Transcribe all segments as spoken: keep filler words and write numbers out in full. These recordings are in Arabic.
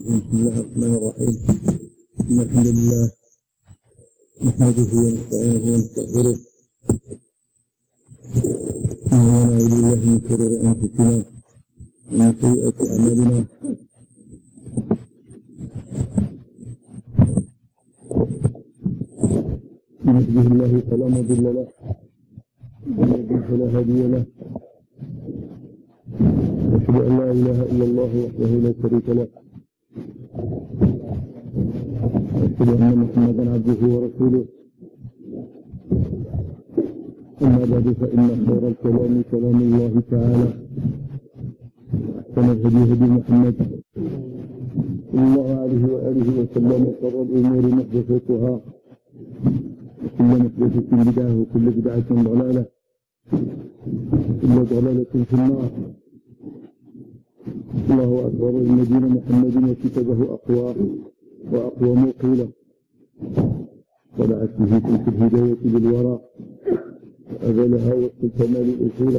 بسم الله الرحمن الرحيم. إن الحمد لله نحمده ونستعينه ونستغفره ونعوذ بالله من شرور أنفسنا ومن سيئات أعمالنا. من يهده الله فلا مضل له ومن يضلل فلا هادي له. أشهد أن لا إله إلا الله وحده لا شريك له، أشهد أن محمدا عبده ورسوله. أما بعد فإن خير الكلام كلام الله تعالى، وأحسن الهدي هدي محمد صلى الله عليه وآله وسلم، وشر الأمور محدثاتها وكل محدثة بدعة وكل بدعة ضلالة وكل ضلالة في النار. الله أكبر. إن دين محمد وكتابه أقوى وأقوم قيلا، طلعت به تلك الهداية بالورى وأذلها وسط الكمال أصولا.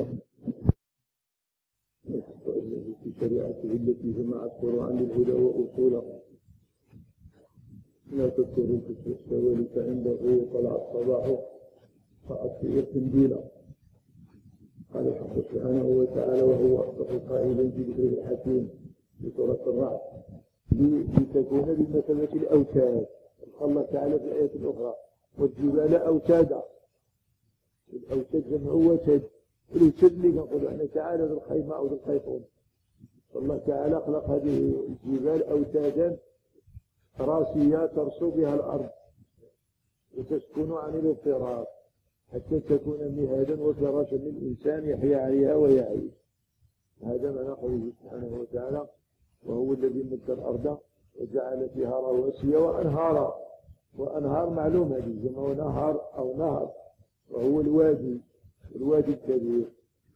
في شريعته التي جمعت فروعا للهدى وأصولا، لا تذكر في السوالف عنده طلع الصباح فأطفئ قنديلا. قال الحق سبحانه وتعالى وهو أصدق القائلين في ذكره الحكيم في سورة الرعد: لتكون بمثابة الأوتاد. الله تعالى في الآية الأخرى: والجبال أوتادا. الأوتاد جمع وتد، الوتد اللي نقول احنا تعالى ذو الخيمة أو ذو الخيطون. فالله تعالى خلق هذه الجبال أوتادا راسية ترسو بها الأرض وتسكن عن الاضطراب حتى تكون مهادا وفراشا للإنسان يحيا عليها ويعيش. هذا معنى قوله سبحانه وتعالى: وهو الذي مد الأرض وجعل فيها رواسي وأنهارا. وأنهار معلومة دي جمع نهر أو نهر، وهو الوادي الوادي الكبير.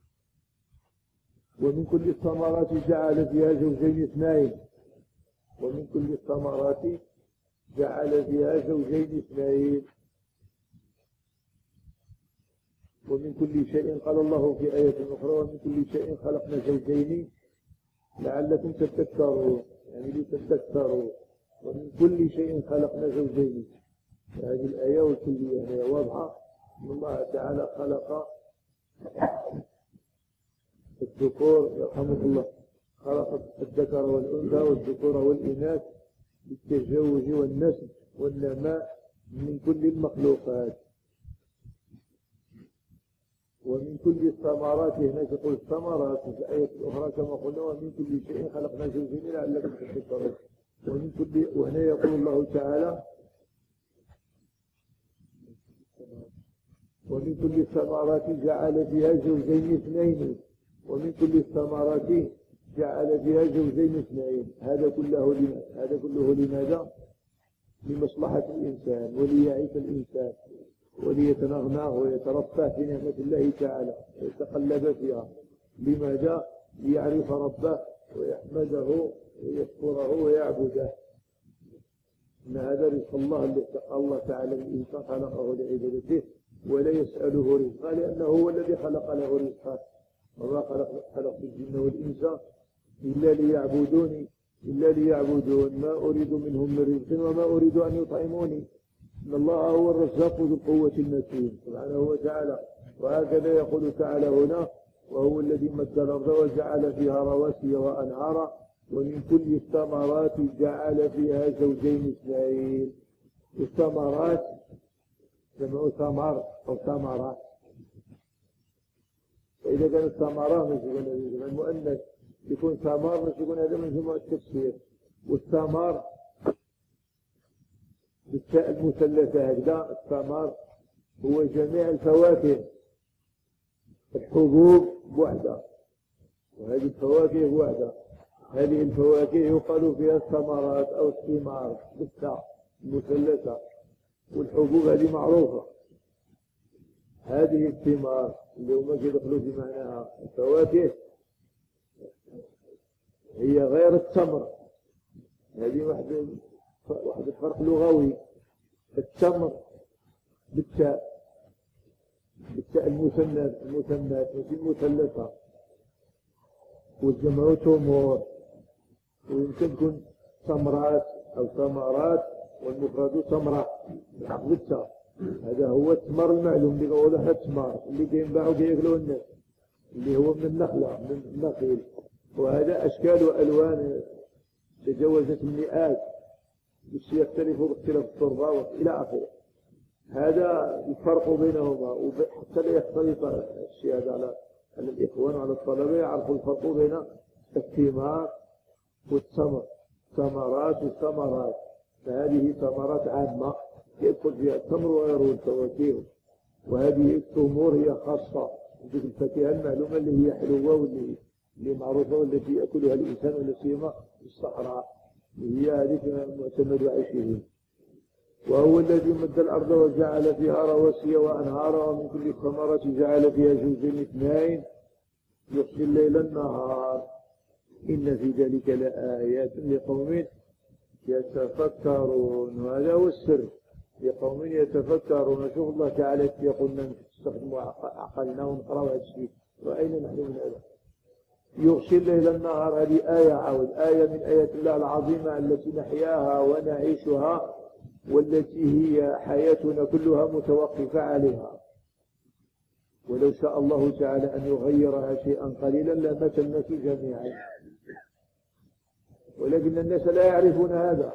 ومن كل الثمرات جعل فيها زوجين اثنين. ومن كل الثمرات جعل فيها زوجين اثنين. ومن كل شيء قال الله في آية أخرى: ومن كل شيء خلقنا زوجين لعلكم تذكرون، يعني لتذكروا. ومن كل شيء خلقنا زوجين. هذه الآية والكلية هي واضحة أن الله تعالى خلق الذكور يرحمه الله، خلق الذكر والأنثى والذكور والإناث للتزوج والنسل والنماء من كل المخلوقات. ومن كل الثمرات، هنا تقول الثمرات في الآية الأخرى كما قلنا: ومن كل شيء خلقنا زوجين لعلكم تذكرون. ومن كل، وهنا يقول الله تعالى: ومن كل الثمرات جعل فيها زوجين اثنين. ومن كل الثمرات جعل فيها زوجين اثنين. هذا كله لماذا؟ هذا كله لماذا؟ لمصلحة الإنسان وليعيش الإنسان وليتنغنى ويترفع في نعمة الله تعالى ويتقلب فيها. لماذا؟ ليعرف ربه ويحمده ويشكره ويعبده. إن هذا رزق الله الذي الله تعالى الإنسان خلقه لعبادته ولا يسأله رزقا، لأنه هو الذي خلق له رزقا. وما خلقت الجن والإنس إلا ليعبدوني إلا ليعبدون ما أريد منهم من رزق وما أريد أن يطعموني إن الله هو الرزاق ذو القوة المتين سبحانه وتعالى. وهكذا يقول تعالى هنا: وهو الذي مد الأرض وجعل فيها رواسي وأنهارا ومن كل الثمرات جعل فيها زوجين اثنين. الثمرات جمع ثمر أو ثمرات. فإذا كانت ثمرة مش يكون هذا المؤنث، يكون ثمر مش يكون هذا من جمع التفسير. والثمر بالتاء المثلثة هكذا. الثمر هو جميع الفواكه، الحبوب بوحدة وهذه الفواكه بوحدة. هذه الفواكه يقال فيها الثمرات أو الثمار بالتاء المثلثة. والحبوب هذه معروفة. هذه الثمار اللي هما يدخلوا في معناها الفواكه هي غير التمر. هذه واحد واحد الفرق لغوي. التمر بالتاء بالتاء المثنى المثنى ماشي المثلثة، والجمع تمور. ويمكن تكون ثمرات أو ثمرات، والمفرد ثمرة بالتاء. هذا هو الثمر المعلوم اللي قولها الثمار اللي كينباعوا كياكلوه الناس، اللي هو من النخلة من النخيل. وهذا أشكال وألوان تجاوزت المئات، بس يختلف باختلاف التربة إلى آخره. هذا الفرق بينهما، وحتى لا يختلط الشيء هذا على على الإخوان وعلى الطلبة يعرفوا الفرق بين الثمار والثمر، ثمرات والثمرات. فهذه ثمرات عامة يدخل فيها التمر وغيره الفواكه، وهذه الثمور هي خاصة ذيك الفاكهة المعلومة اللي هي حلوة واللي اللي معروفة والتي يأكلها الإنسان ولا سيما في الصحراء، هي هذه معتمد عيشه. وهو الذي مد الأرض وجعل فيها رواسي وأنهارا ومن كل الثمرات جعل فيها زوجين اثنين يغشي الليل النهار إن في ذلك لآيات لقوم يتفكرون. وهذا هو السر، لقوم يتفكرون. شوف الله تعالى يقول لنا نستخدموا عقلنا ونقرأ هذا الشيء، وأين نحن من هذا؟ يغشي الليل النهار، هذه آية عاود آية من آيات الله العظيمة التي نحياها ونعيشها، والتي هي حياتنا كلها متوقفة عليها. ولو شاء الله تعالى أن يغيرها شيئا قليلا لمات الناس جميعا، ولكن الناس لا يعرفون هذا.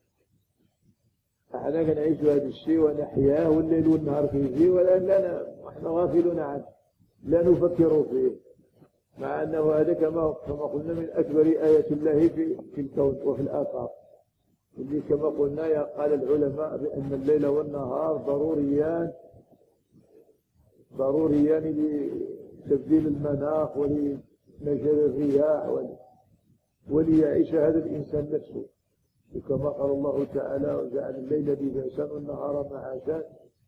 احنا كنعيش هذا الشيء ونحياه والليل والنهار فيه، والآن لا نحن غافلون عنه لا نفكر فيه، مع أنه هذا كما كما قلنا من أكبر آيات الله في في الكون وفي الآفاق، اللي كما قلنا قال العلماء بأن الليل والنهار ضروريان ضروريان لتبديل المناخ ولمجال الرياح وليعيش هذا الإنسان نفسه. وكما قال الله تعالى وجعل الليل لباسا والنهار معاشا.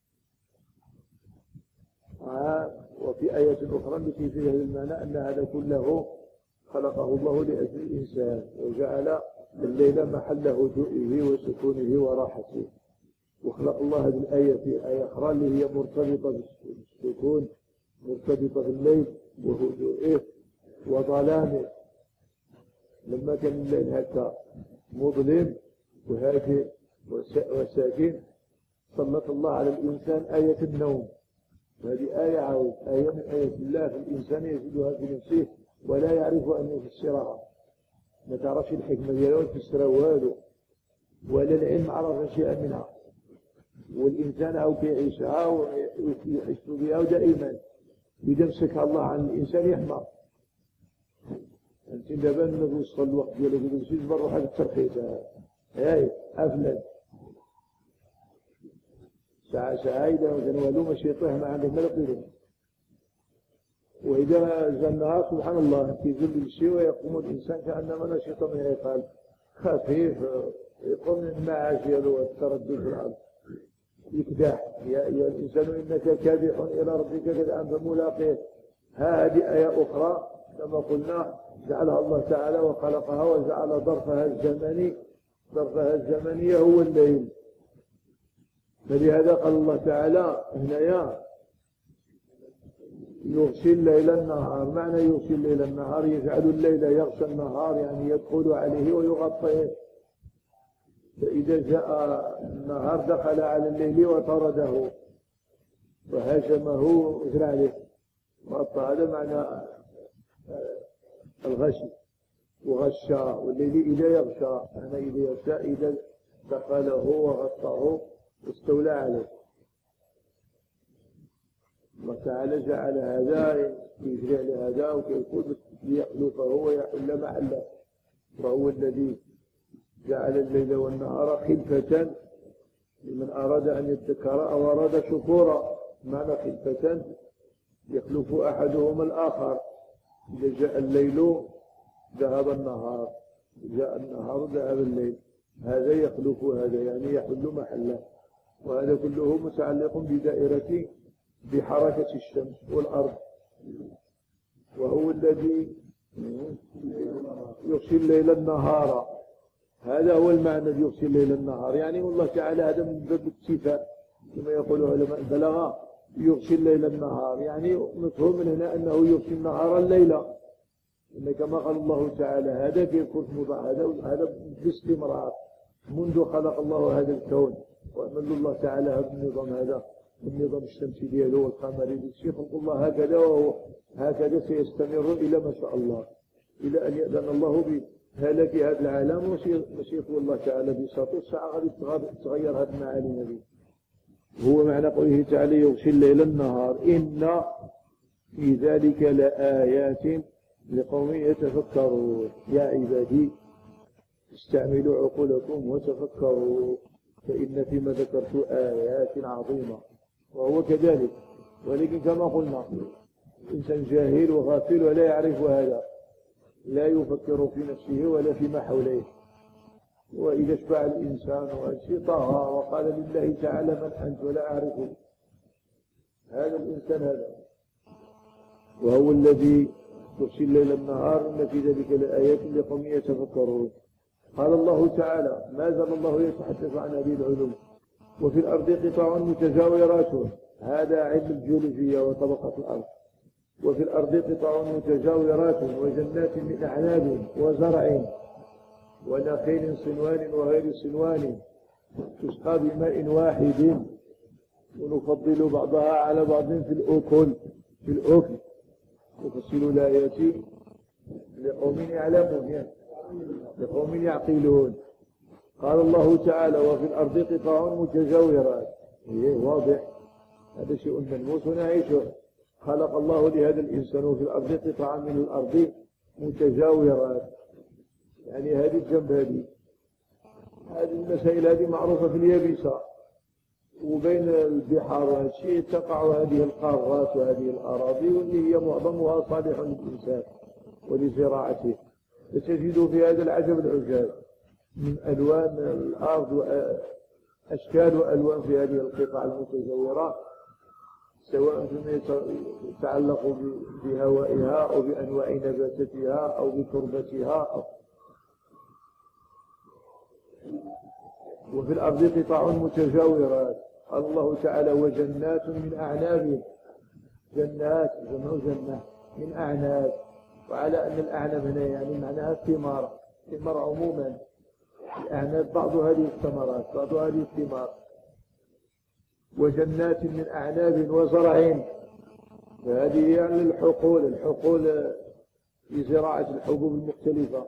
وفي آية أخرى التي فيها المعنى أن هذا كله خلقه الله لأجل الإنسان، وجعل الليل محل هدوئه وسكونه وراحته. وخلق الله هذه الآية في آية أخرى اللي هي مرتبطة بالسكون، مرتبطة بالليل وهدوئه وظلامه. لما كان الليل هكا مظلم وهادئ وساكن سلط الله على الإنسان آية النوم. وهذه آية عاود آية من آيات الله في الإنسان يجدها في نفسه ولا يعرف أن يفسرها، ما تعرفش الحكمة ديالها وتفسرها والو، ولا العلم عرف شيئا منها. والإنسان أو كيعيشها ويحس بها دائما، إذا مسكها الله عن الإنسان يحمى. أنت دابا من وصل الوقت ديالك وتمشي تبر روحك الترخيص هاي أفلت ساعة ساعة إذا كان والو ماشي يطيح ما عندك ما يطيرون. وإذا جاء النهار سبحان الله كيزل الشيء ويقوم الإنسان كأنما نشيط من العقال خفيف، يقوم من المعاش ديالو والتردد في الأرض يكدح. يا أيها الإنسان إنك كادح إلى ربك كدحا فملاقيه. هذه آية أخرى كما قلنا جعلها الله تعالى وخلقها وجعل ظرفها الزمني ظرفها الزمني هو الليل. فلهذا قال الله تعالى هنايا يغشي الليل النهار. معنى يغشي الليل النهار يجعل الليل يغشى النهار، يعني يدخل عليه ويغطيه. فإذا جاء النهار دخل على الليل وطرده وهاجمه وجرى عليه وغطى. هذا معنى الغشي وغشى. والليل إذا يغشى أنا إذا يغشى إذا دخله وغطاه واستولى عليه. الله تعالى جعل هذا يجري على هذا وكيقول ليخلفه ويحل محله. وهو الذي جعل الليل والنهار خلفة لمن أراد أن يذكر أو أراد شكورا. معنى خلفة يخلف أحدهما الآخر. إذا جاء الليل ذهب النهار، جاء النهار ذهب الليل، هذا يخلف هذا يعني يحل محله. وهذا كله متعلق بدائرة بحركة الشمس والأرض. وهو الذي يغشي الليل النهار. هذا هو المعنى يغشي الليل النهار، يعني والله تعالى هذا من باب الاتفاق كما يقول علماء البلاغة. يغشي الليل النهار يعني مفهوم من هنا أنه يغشي النهار الليل، إن كما قال الله تعالى هذا كيف مضاع هذا هذا باستمرار منذ خلق الله هذا الكون، وأمن الله تعالى هذا النظام هذا النظام الشمسي ديالو والقمري يخلق الله هكذا، وهو هكذا سيستمر إلى ما شاء الله، إلى أن يأذن الله بهلاك هذا العالم ومشيئة الله تعالى بساطه الساعة غادي تغير هذه المعاني هذه. هو معنى قوله تعالى يغشي الليل النهار إن في ذلك لآيات لقوم يتفكرون. يا عبادي استعملوا عقولكم وتفكروا فإن فيما ذكرت آيات عظيمة. وهو كذلك، ولكن كما قلنا إنسان جاهل وغافل ولا يعرف هذا، لا يفكر في نفسه ولا فيما حوله. وإذا اشبع الإنسان وانشطها وقال لله تعالى من أنت ولا أعرفه، هذا الإنسان هذا. وهو الذي يغشي الليل النهار إن في ذلك لآيات لقوم يتفكرون. قال الله تعالى ما زال الله يتحدث عن هذه العلوم. وفي الأرض قطع متجاورات، هذا علم الجيولوجيا وطبقات الأرض. وفي الأرض قطع متجاورات وجنات من أعناب وزرع ونخيل صنوان وغير صنوان تسقى بماء واحد ونفضل بعضها على بعض في الأكل في الأكل نفصل الآيات لقوم يعلمون يعني لقوم يعقلون. قال الله تعالى وفي الأرض قطع متجاورات، إيه واضح هذا شيء ملموس ونعيشه. خلق الله لهذا الإنسان في الأرض قطعا من الأرض متجاورات، يعني هذه الجنب هذه هذه المسائل هذه معروفة في اليابسة، وبين البحار وهذا الشيء تقع هذه القارات وهذه الأراضي واللي هي معظمها صالح للإنسان ولزراعته. تجد في هذا العجب العجاب من ألوان الأرض وأشكال وألوان في هذه القطع المتجاورة، سواء فيما يتعلق بهوائها أو بأنواع نباتاتها أو بتربتها أو. وفي الأرض قطع متجاورات. قال الله تعالى وجنات من أعناب، جنات جمع جنة من أعناب، وعلى أن الأعناب هنا يعني معناها الثمار، الثمار عموما الأعناب بعض هذه الثمرات بعض هذه الثمار. وجنات من أعناب وزرع، فهذه يعني الحقول الحقول في زراعة الحبوب المختلفة.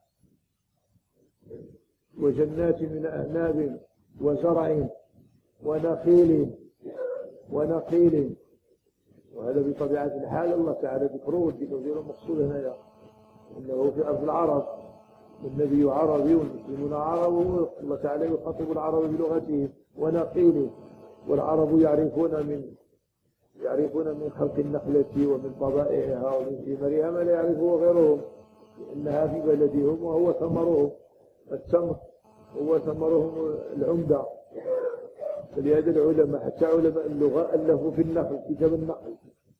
وجنات من أعناب وزرع ونخيل ونخيل وهذا بطبيعة الحال الله تعالى ذكره والذكر المقصود هنا إنه في أرض العرب، والنبي عربي والمسلمون عرب، والله تعالى يخاطب العرب بلغتهم. ونخيل، والعرب يعرفون من يعرفون من خلق النخلة ومن طبائعها ومن ثمارها ما لا يعرفه غيرهم، لأنها في بلدهم وهو ثمرهم. التمر هو ثمرهم العمدة. فلهذا العلماء حتى علماء اللغة ألفوا في النخل كتاب النخل،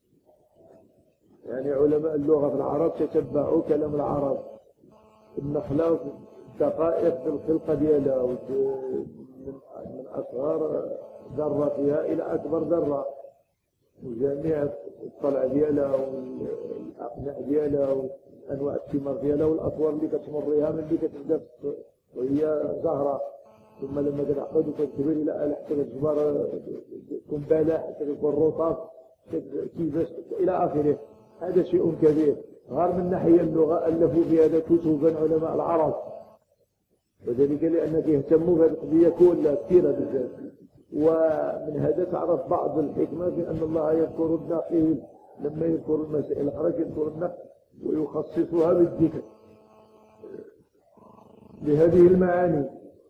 يعني علماء اللغة في العرب تتبعوا كلام العرب. النخلة دقائق في الخلقة ديالها من أصغر ذرة فيها إلى أكبر ذرة، وجميع الطلع ديالها والأقناع ديالها وأنواع الثمار ديالها والأطوار اللي كتمر بها من اللي كتبدا وهي زهرة، ثم لما كتعقد وكتكبر إلى حتى كتجبر تكون بالح حتى تكون رطب كيفاش إلى آخره. هذا شيء كبير. غير من ناحية اللغة ألفوا في هذا كتبا علماء العرب، وذلك لأنك يهتموا بهذه القضية كلها كثيرة بزاف. ومن هذا تعرف بعض الحكمة في أن الله يذكر النخيل لما يذكر المسائل الأخرى يذكر النخل ويخصصها بالذكر لهذه المعاني.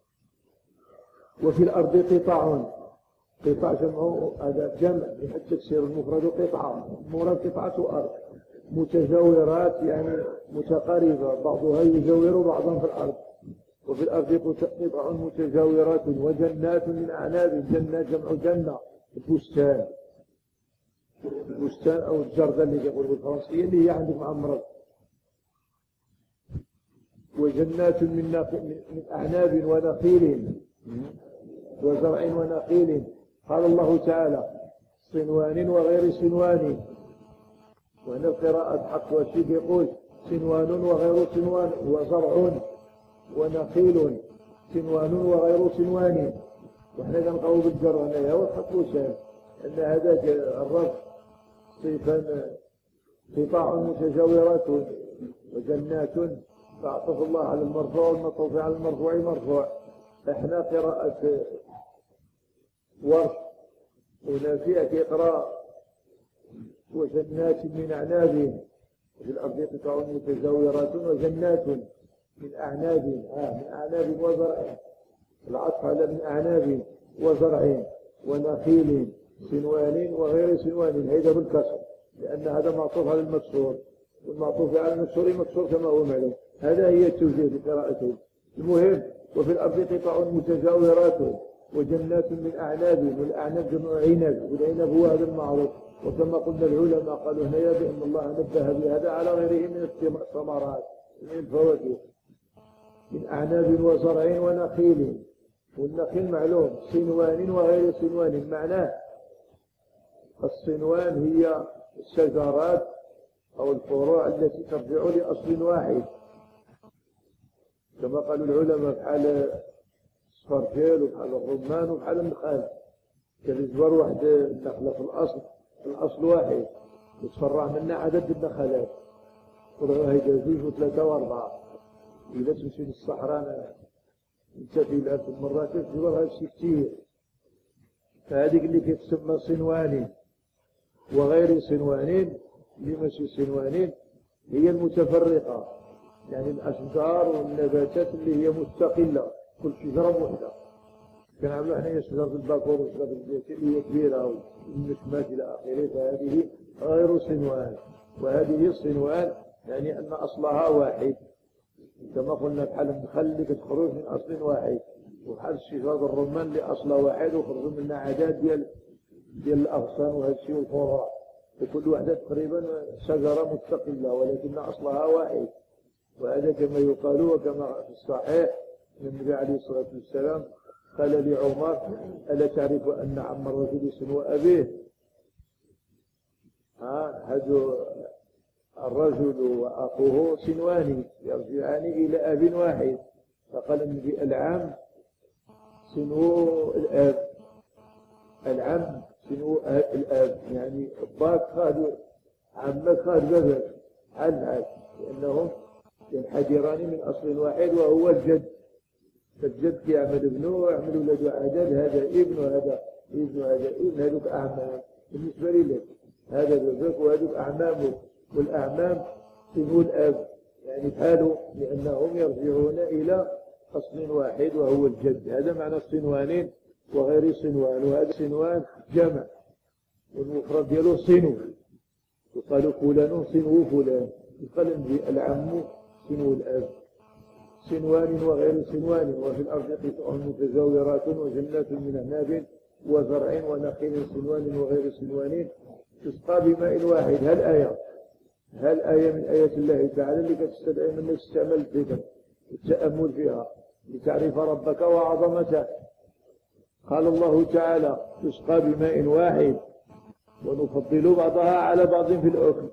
وفي الأرض قطع، قطع جمع هذا جمع بحيث تكسير المفرد قطعة، مراد قطعة أرض متجاورات يعني متقاربة، بعضها يجاور بعضا في الأرض. وفي الأرض قطع متجاورات وجنات من أعناب، جنات جمع جنة البستان، البستان أو الجردة اللي يقولوا بالفرنسية اللي هي عندك معمرة. وجنات من من أعناب ونخيل وزرع ونخيل. قال الله تعالى صنوان وغير صنوان، وهنا القراءة حق والشيخ يقول صنوان وغير صنوان، وزرع ونخيل صنوان وغير صنوان. وإحنا كنقراو بالجر هنايا ونحطو سام أن هذاك الرفع صيفان قطاع متجاورات وجنات، فاعطف الله على المرفوع والمطوف على المرفوع مرفوع. احنا قراءة ورش ونافع كيقرا وجنات من أعناب في الأرض قطاع متجاورات وجنات من أعناب آه من أعناب وزرع، العطف على من أعناب وزرع ونخيل صنوان وغير صنوان، هذا بالكسر لأن هذا معطوف على المكسور، والمعطوف على المكسور مكسور كما هو معلوم. هذا هي التوجيه في قراءته. المهم وفي الأرض قطع متجاورات وجنات من أعناب، والأعناب جمع عنب، والعنب هو هذا المعروف. وكما قلنا العلماء قالوا هنا بأن الله نبه بهذا على غيره من الثمرات من الفواكه، من أعناب وزرع ونخيل. والنخيل معلوم صنوان وغير صنوان، معناه الصنوان هي الشجرات أو الفروع التي ترجع لأصل واحد، كما قالوا العلماء بحال الصفرجل وبحال الرمان وبحال النخال. كالجبر واحد النخلة في الأصل الأصل واحد يتفرع منها عدد النخلات، هيدا جوج وثلاثة وأربعة. إذا تمشي للصحراء انت في الألف مرات تجبر هذا الشيء كثير. فهذيك اللي كتسمى صنوانين وغير صنوانين، اللي ماشي صنوانين هي المتفرقة، يعني الأشجار والنباتات اللي هي مستقلة كل شجرة وحدة. كنعملوا حنايا شجرة الباكور وشجرة الزيتون اللي هي كبيرة والنكمات إلى آخره، فهذه غير صنوان. وهذه الصنوان يعني أن أصلها واحد، كما قلنا بحال النخل اللي كتخرج من أصل واحد، وبحال الشجرة الرمان اللي أصلها واحد وخرجوا منها عدد ديال ديال الأغصان وهذا الشيء والفروع، وكل واحدة تقريبا شجرة مستقلة ولكن أصلها واحد. وهذا كما يقال وكما في الصحيح من النبي عليه الصلاة والسلام قال لعمر: ألا تعرف أن عم الرجل سنو أبيه؟ ها هذا الرجل وأخوه سنوان يرجعان إلى أب واحد. فقال النبي: العم سنو الأب، العم سنو الأب، يعني باك خاد عمك خاد بابك حال حال، لأنهم ينحدران من أصل واحد وهو الجد. فالجد يعمل ابنه ويعمل ولده عدد، هذا ابن وهذا ابن وهذا ابن، هذوك أعمام بالنسبة لك، هذا بابك وهذوك أعمامه. والأعمام سنو الأب يعني بحاله، لأنهم يرجعون إلى أصل واحد وهو الجد. هذا معنى الصنوانين وغير صنوان. وهذا صنوان جمع، والمفرد ديالو صنو، وقالوا فلان صنو فلان. يقال العم صنو الأب. صنوان وغير صنوان. وفي الأرض قطع متجاورات وجنات من أعناب وزرع ونخيل صنوان وغير صنوان تسقى بماء واحد. هل آية هل آية من آيات الله تعالى اللي كتستدعي منك استعمال الذكر والتأمل فيها لتعرف ربك وعظمته. قال الله تعالى: تسقى بماء واحد ونفضل بعضها على بعض في الأكل.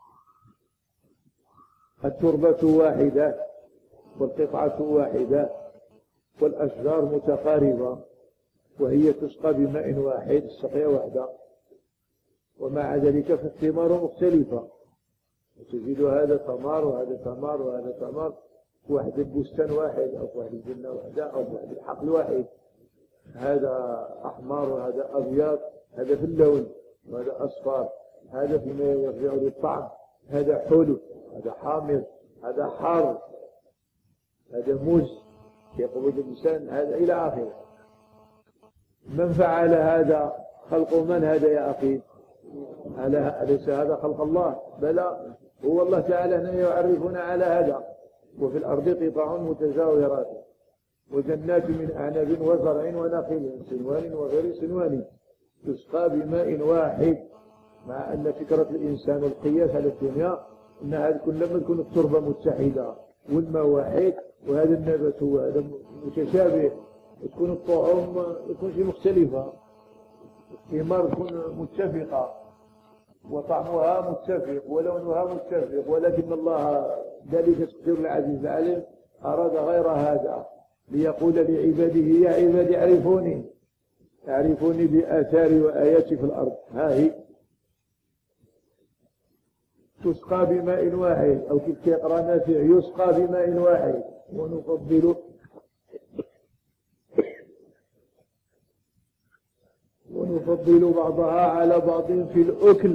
التربة واحدة والقطعة واحدة والأشجار متقاربة، وهي تسقى بماء واحد، السقية واحدة. ومع ذلك فالثمار مختلفة، وتجد هذا ثمار وهذا ثمار وهذا ثمار في واحد البستان واحد أو في واحد الجنة واحدة أو في واحد الحقل واحد. هذا أحمر وهذا أبيض، هذا في اللون وهذا أصفر، هذا فيما يرجع للطعم، هذا حلو، هذا حامض، هذا حار، هذا موز يقبض الإنسان، هذا إلى آخره. من فعل هذا؟ خلق من هذا يا أخي؟ أليس هذا خلق الله؟ بلى، هو الله تعالى هنا يعرفنا على هذا. وفي الأرض قطع متجاورات وجنات من أعناب وزرع ونخيل صنوان وغير صنوان تسقى بماء واحد. مع أن فكرة الإنسان والقياس على الدنيا أن هذا كل لما تكون التربة متحدة والماء واحد وهذا النبات هو هذا متشابه، تكون الطعوم تكون شيء مختلفة، الثمار تكون متفقة. وطعمها متفق ولونها متفق، ولكن الله ذلك تقدير العزيز العليم أراد غير هذا، ليقول لعباده يا عبادي اعرفوني اعرفوني بآثاري وآياتي في الأرض. ها هي تسقى بماء واحد، أو كيف يقرأ نافع يسقى بماء واحد، ونفضل ونفضل بعضها على بعض في الأكل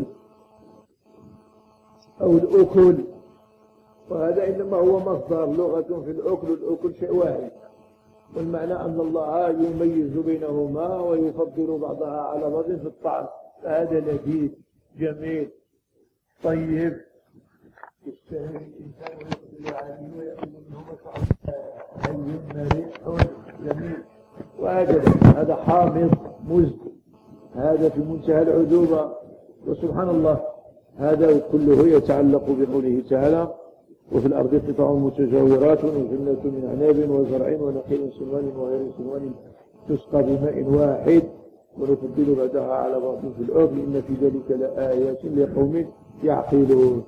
أو الأكل، وهذا إنما هو مصدر لغة في الأكل، الأكل شيء واحد، والمعنى أن الله يميز بينهما ويفضل بعضها على بعض في الطعم، فهذا لذيذ جميل طيب يستهل الإنسان ويقبل عليه ويأكل منه حي مريح جميل، وهكذا. هذا حامض مزد، هذا في منتهى العذوبة، وسبحان الله هذا كله يتعلق بقوله تعالى وفي الأرض قطع متجاورات وجنة من عناب وزرع ونخيل صنوان وغير صنوان تسقى بماء واحد ونفضل بعدها على بعض في الأكل إن في ذلك لآيات لقوم يعقلون.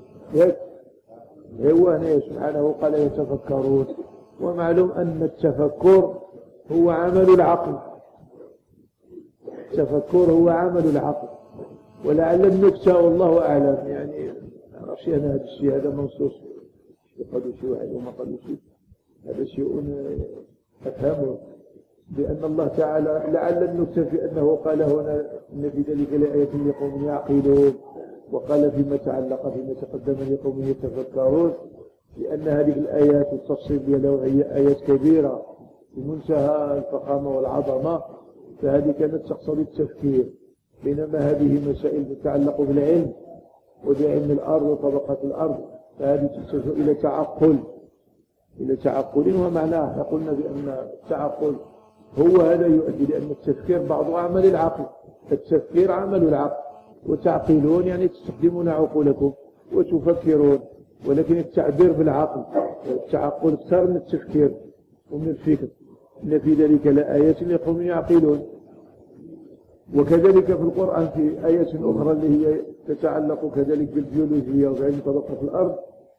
هو هنا سبحانه قال يتفكرون، ومعلوم أن التفكر هو عمل العقل، التفكر هو عمل العقل، ولعل النكتة والله أعلم يعني أعرفش أنا هذا الشيء هذا منصوص قالوا شيء واحد وما قالوا شيء، هذا شيء أفهمه بأن الله تعالى لعل النكتة في أنه قال هنا إن في ذلك لآيات لقوم يعقلون، وقال فيما تعلق فيما تقدم لقوم يتفكرون، لأن هذه الآيات التفصيل ديالها هي آيات كبيرة بمنتهى الفخامة والعظمة، فهذه كانت تقتضي التفكير، بينما هذه مسائل تتعلق بالعلم وبعلم الأرض وطبقات الأرض، فهذه تحتاج إلى تعقل إلى تعقل ومعناه قلنا بأن التعقل هو هذا يؤدي، لأن التفكير بعض عمل العقل، التفكير عمل العقل، وتعقلون يعني تستخدمون عقولكم وتفكرون، ولكن التعبير بالعقل التعقل أكثر من التفكير ومن الفكر، إن في ذلك لآيات لقوم يعقلون. وكذلك في القرآن في آيات أخرى اللي هي تتعلق كذلك بالبيولوجيا وبعلم طبقة الأرض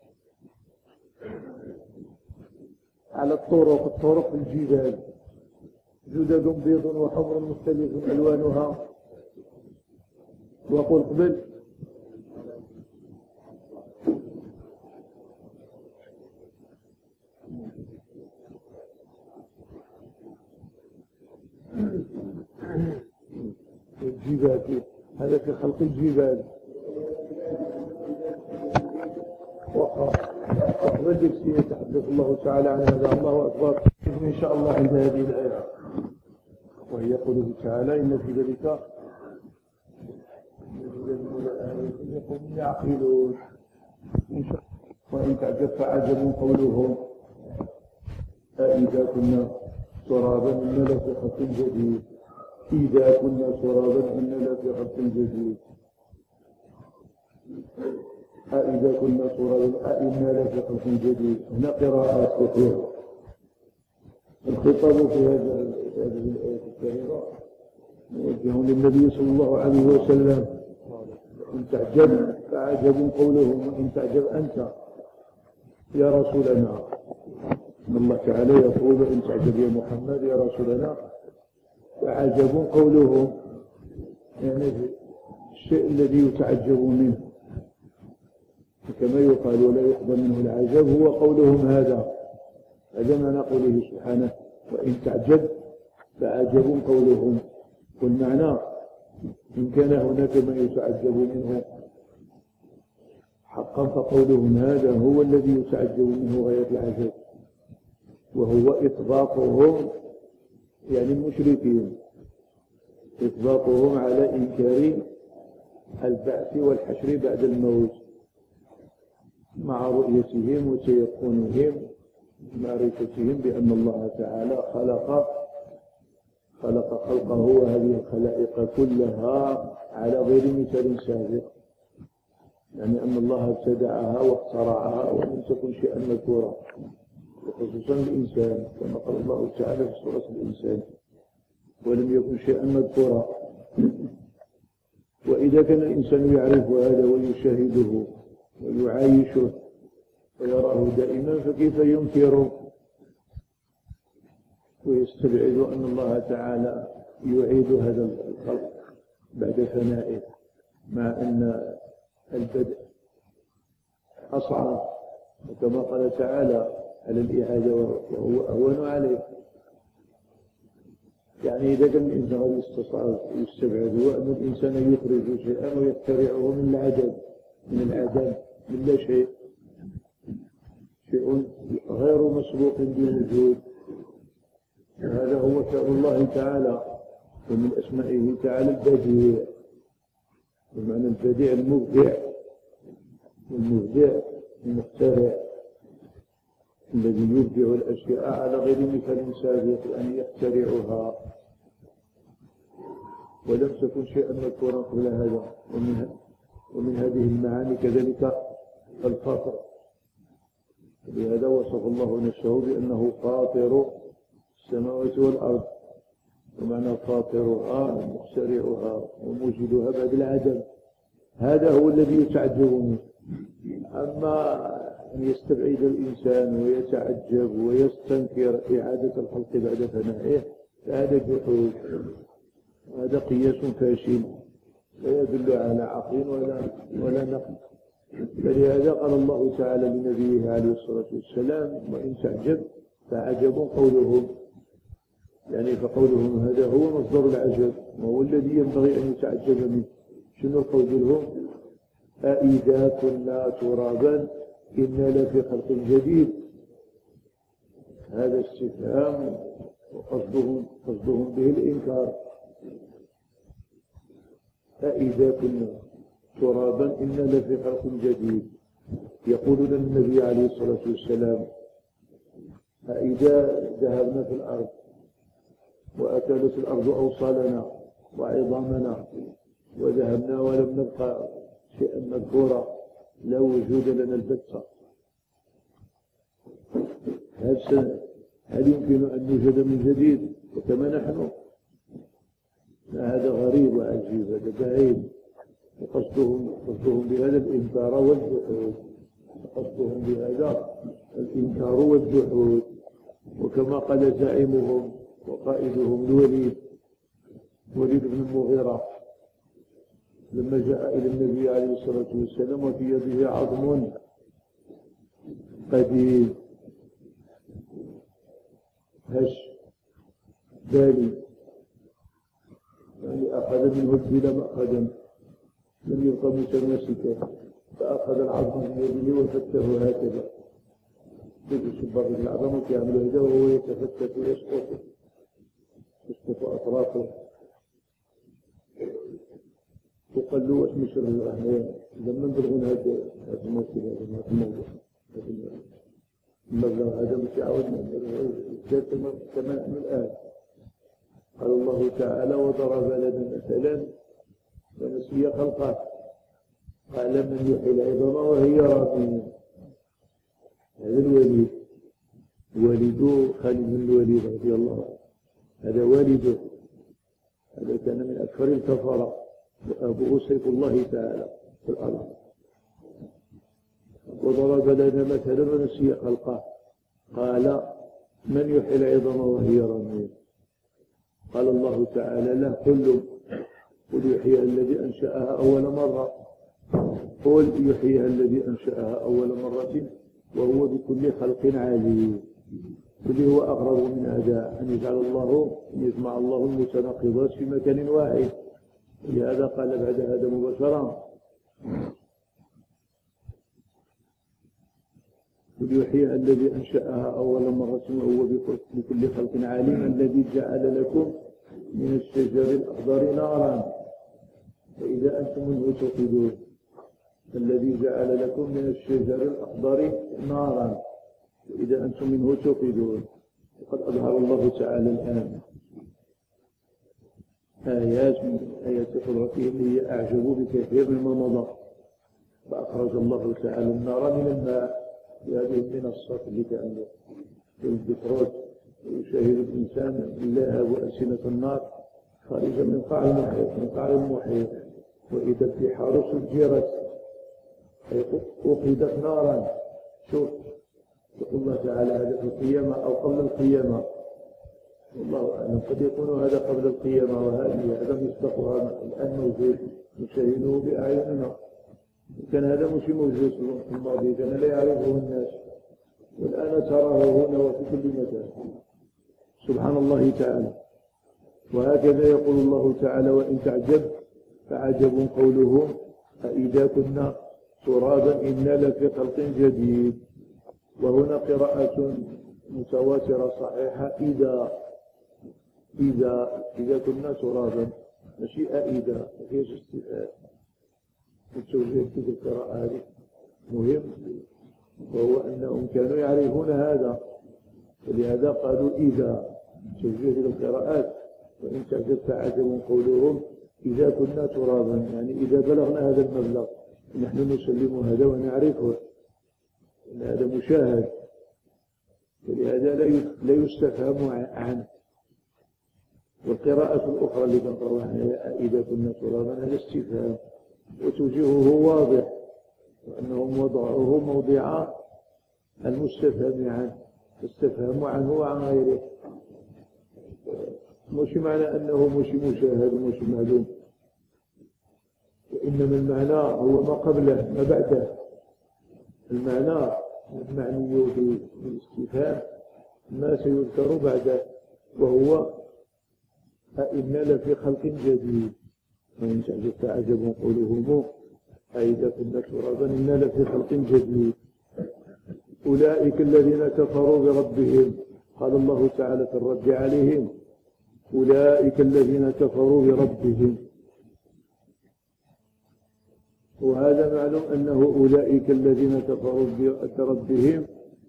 على الطرق الطرق في الجبال جدد بيض وحمر مختلف ألوانها، وقل قبل الجبال، هذا في خلق الجبال وقبل يتحدث الله تعالى عن هذا. الله أكبر إن شاء الله عند هذه الآية، وهي قوله تعالى إن في ذلك يقوم يعقلون. وإن تعجب فعجب قولهم أإذا كنا ترابا إنا لفي خلق جديد، إذا كنا ترابا إنا لفي خلق جديد، أإذا كنا ترابا أإنا لفي خلق جديد. هنا قراءات كثيرة. الخطاب في هذه الآية الكريمة موجه للنبي صلى الله عليه وسلم، إن تعجب فعجب قولهم وإن تعجب أنت يا رسولنا. إن الله تعالى يقول إن تعجب يا محمد يا رسولنا فعجب قولهم، يعني الشيء الذي يتعجب منه، كما يقال ولا يقبل منه العجب هو قولهم هذا، هذا ما نقوله سبحانه وإن تعجب فعجب قولهم. والمعنى إن كان هناك ما يتعجب منه حقا فقولهم هذا هو الذي يتعجب منه غاية العجب، وهو إطباقهم يعني المشركين إطباقهم على إنكار البعث والحشر بعد الموت مع رؤيتهم وتيقنهم معرفتهم بأن الله تعالى خلق خلق خلقه وهذه الخلائق كلها على غير مثال سابق، يعني أن الله ابتدعها واخترعها ولم تكن شيئا مذكورا، وخصوصا الإنسان كما قال الله تعالى في سورة الإنسان ولم يكن شيئا مذكورا. وإذا كان الإنسان يعرف هذا ويشاهده ويعايشه ويراه دائما، فكيف ينكر ويستبعد أن الله تعالى يعيد هذا الخلق بعد فنائه، مع أن البدء أصعب، وكما قال تعالى على الإعادة وهو أهون عليه. يعني إذا كان الإنسان غير يستصعب ويستبعد هو أن الإنسان يخرج شيئا ويخترعه من العدم، من العدم، من لا شيء، شيء غير مسبوق بوجود. هذا هو شأن الله تعالى، ومن أسمائه تعالى البديع، بمعنى البديع المبدع، والمبدع المخترع الذي يبدع الأشياء على غير مثال سابق أن يخترعها، ولم تكن شيئا مذكورا قبل هذا. ومن, ومن هذه المعاني كذلك الفاطر، لهذا وصف الله نفسه بأنه فاطر السماوات والأرض، ومعنى فاطرها مخترعها وموجدها بعد العدم. هذا هو الذي يتعجب منه. أما أن يستبعد الإنسان ويتعجب ويستنكر إعادة الخلق بعد فنائه، فهذا جحود، هذا قياس فاشل لا يدل على عقل ولا ولا نقل. فلهذا قال الله تعالى لنبيه عليه الصلاة والسلام: وإن تعجب فعجب قولهم، يعني فقولهم هذا هو مصدر العجب، وهو الذي ينبغي أن يتعجب منه. شنو قولهم؟ أإذا كنا ترابا إنا لفي خلق جديد. هذا استفهام وقصدهم قصدهم به الإنكار. أإذا كنا ترابا إنا لفي خلق جديد. يقول لنا النبي عليه الصلاة والسلام: أإذا ذهبنا في الأرض وأكلت الأرض أوصالنا وعظامنا وذهبنا ولم نبقى شيئا مذكورا لا وجود لنا البتة، هل يمكن أن نوجد من جديد وكما نحن؟ هذا غريب وعجيب، هذا بعيد. وقصدهم قصدهم بهذا الإنكار والجحود، قصدهم بهذا الإنكار والجحود. وكما قال زعيمهم وقائدهم الوليد وليد بن المغيرة لما جاء إلى النبي عليه الصلاة والسلام وفي يده عظم قديم هش بالي، يعني أخذ منه الدين مأخذا لم يبقى متماسكا، فأخذ العظم من يده وفته هكذا. يجي الشباك العظم يعمل هذا وهو يتفتت ويسقط يسقط أطرافه. وقال له: واش مشر الرحمن لما نبلغون هذا هذا الموضوع هذا الموضوع المبلغ هذا مش عاودنا كما نحن الآن. قال الله تعالى: وضرب لنا مثلا ونسي خلقه قال: من يحيي العظام وهي رميم. هذا الوليد والد خالد بن الوليد رضي الله عنه، هذا والده، هذا كان من أكثر الكفرة، وأبوه سيف الله تعالى في الأرض. وضرب لنا مثلا ونسي خلقه قال: من يحيي العظام وهي رميم. قال الله تعالى له: قل قل يحييها الذي أنشأها أول مرة، قل يحييها الذي أنشأها أول مرة وهو بكل خلق عليم. واللي هو أغرب من هذا أن يجعل الله أن يجمع الله المتناقضات في مكان واحد. لهذا قال بعد هذا مباشرة: قل يحييها الذي أنشأها أول مرة وهو بكل خلق عليم، الذي جعل لكم من الشجر الأخضر نارا فإذا أنتم منه توقدون. الذي جعل لكم من الشجر الأخضر نارا فإذا أنتم منه توقدون. وقد أظهر الله تعالى الآن آيات من آيات قدرته اللي هي أعجب بكثير مما مضى. فأخرج الله تعالى النار من الماء في هذه المنصات اللي كانت في البترول، ويشاهد الإنسان اللهب وألسنة النار خارجة من قاع المحيط من قاع المحيط وإذا البحار سجرت أي أوقدت نارا. شوف يقول الله تعالى هذا في القيامة أو قبل القيامة، والله أعلم، قد يكون هذا قبل القيامة وهذه هذا مصدقها الآن موجود نشاهده بأعيننا. كان هذا مش موجود في الماضي، كان لا يعرفه الناس، والآن تراه هنا وفي كل مكان سبحان الله تعالى. وهكذا يقول الله تعالى وإن تعجب فعجب قولهم أإذا كنا ترابا إنا لفي خلق جديد. وهنا قراءة متواترة صحيحة إذا إذا إذا كنا ترابا، ماشي إذا، ما فيهاش استفهام. التوجيه في القراءة هذه مهم، وهو أنهم كانوا يعرفون هذا، ولهذا قالوا إذا. توجيه في القراءات وإن تعجب فعجب قولهم إذا كنا ترابا، يعني إذا بلغنا هذا المبلغ نحن نسلم هذا ونعرفه أن هذا مشاهد، ولهذا لا يستفهم عنه. والقراءة الأخرى اللي كنقراوها إذا كنا ترابا هذا استفهام، وتوجيهه واضح، وأنهم وضعوه موضع المستفهم عنه، استفهموا عنه وعن غيره. مش معنى أنه مش مشاهد ومش معلوم، وإنما المعنى هو ما قبله ما بعده. المعنى المعني بالاستفهام ما سيذكر بعده، وهو أئنا لفي خلق جديد. وإن تعجب فعجب قولهم أئذا كنا ترابا إنا لفي خلق جديد. أولئك الذين كفروا بربهم، قال الله تعالى في الرد عليهم أولئك الذين كفروا بربهم. وهذا معلوم أنه أولئك الذين كفروا بربهم.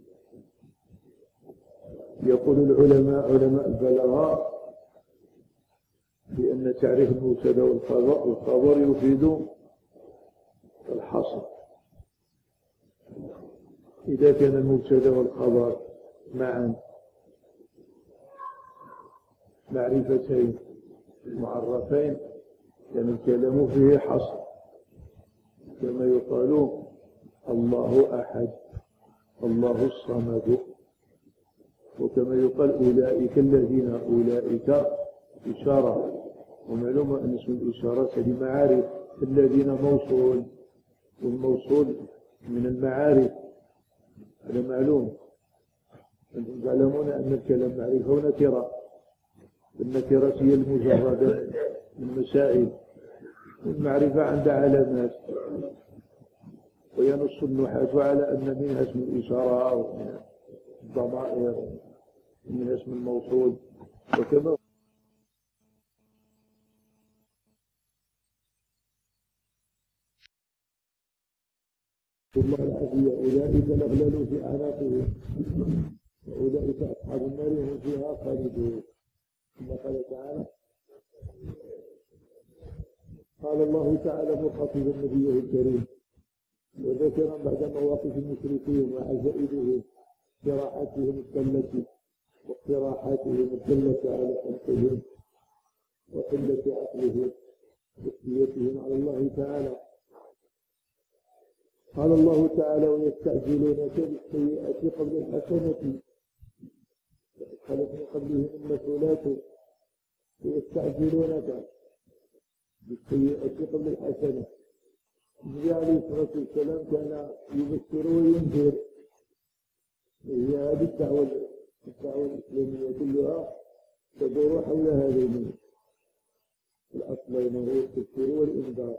يقول العلماء علماء البلاغة بأن تعريف المبتدا والخبر والخبر يفيد الحصر. إذا كان المبتدا والخبر معا معرفتين معرفين كان الكلام فيه حصر، كما يقال الله أحد، الله الصمد، وكما يقال أولئك الذين، أولئك إشارة. ومعلوم أن اسم الإشارة لمعارف، الذين موصول، والموصول من المعارف، هذا معلوم. أنتم تعلمون أن الكلام معرفة ونكرة، النكرة هي المجردة من مسائل، والمعرفة عندها علامات. وينص النحاة على أن منها اسم الإشارة ومن الضمائر ومن اسم الموصول. وكما الله العافية أولئك الأغلال في أعناقهم وأولئك أصحاب النار هم فيها خالدون. ثم قال تعالى قال الله تعالى مخاطبا نبيه الكريم وذكرا بعد مواقف المشركين وعزائمهم صراحاتهم الدالة واقتراحاتهم الدالة على خلقهم وقلة عقلهم وتسليتهم على الله تعالى. قال الله تعالى ويستعجلونك بالسيئة قبل الحسنة خلت من قبلهم المسؤولات ويستعجلونك بالسيئة قبل الحسنة. النبي عليه الصلاة والسلام كان يبشر وينذر، وهي هذه الدعوة الدعوة الإسلامية كلها تدور حول هذين الأصلين، وهو التبشير والإنذار.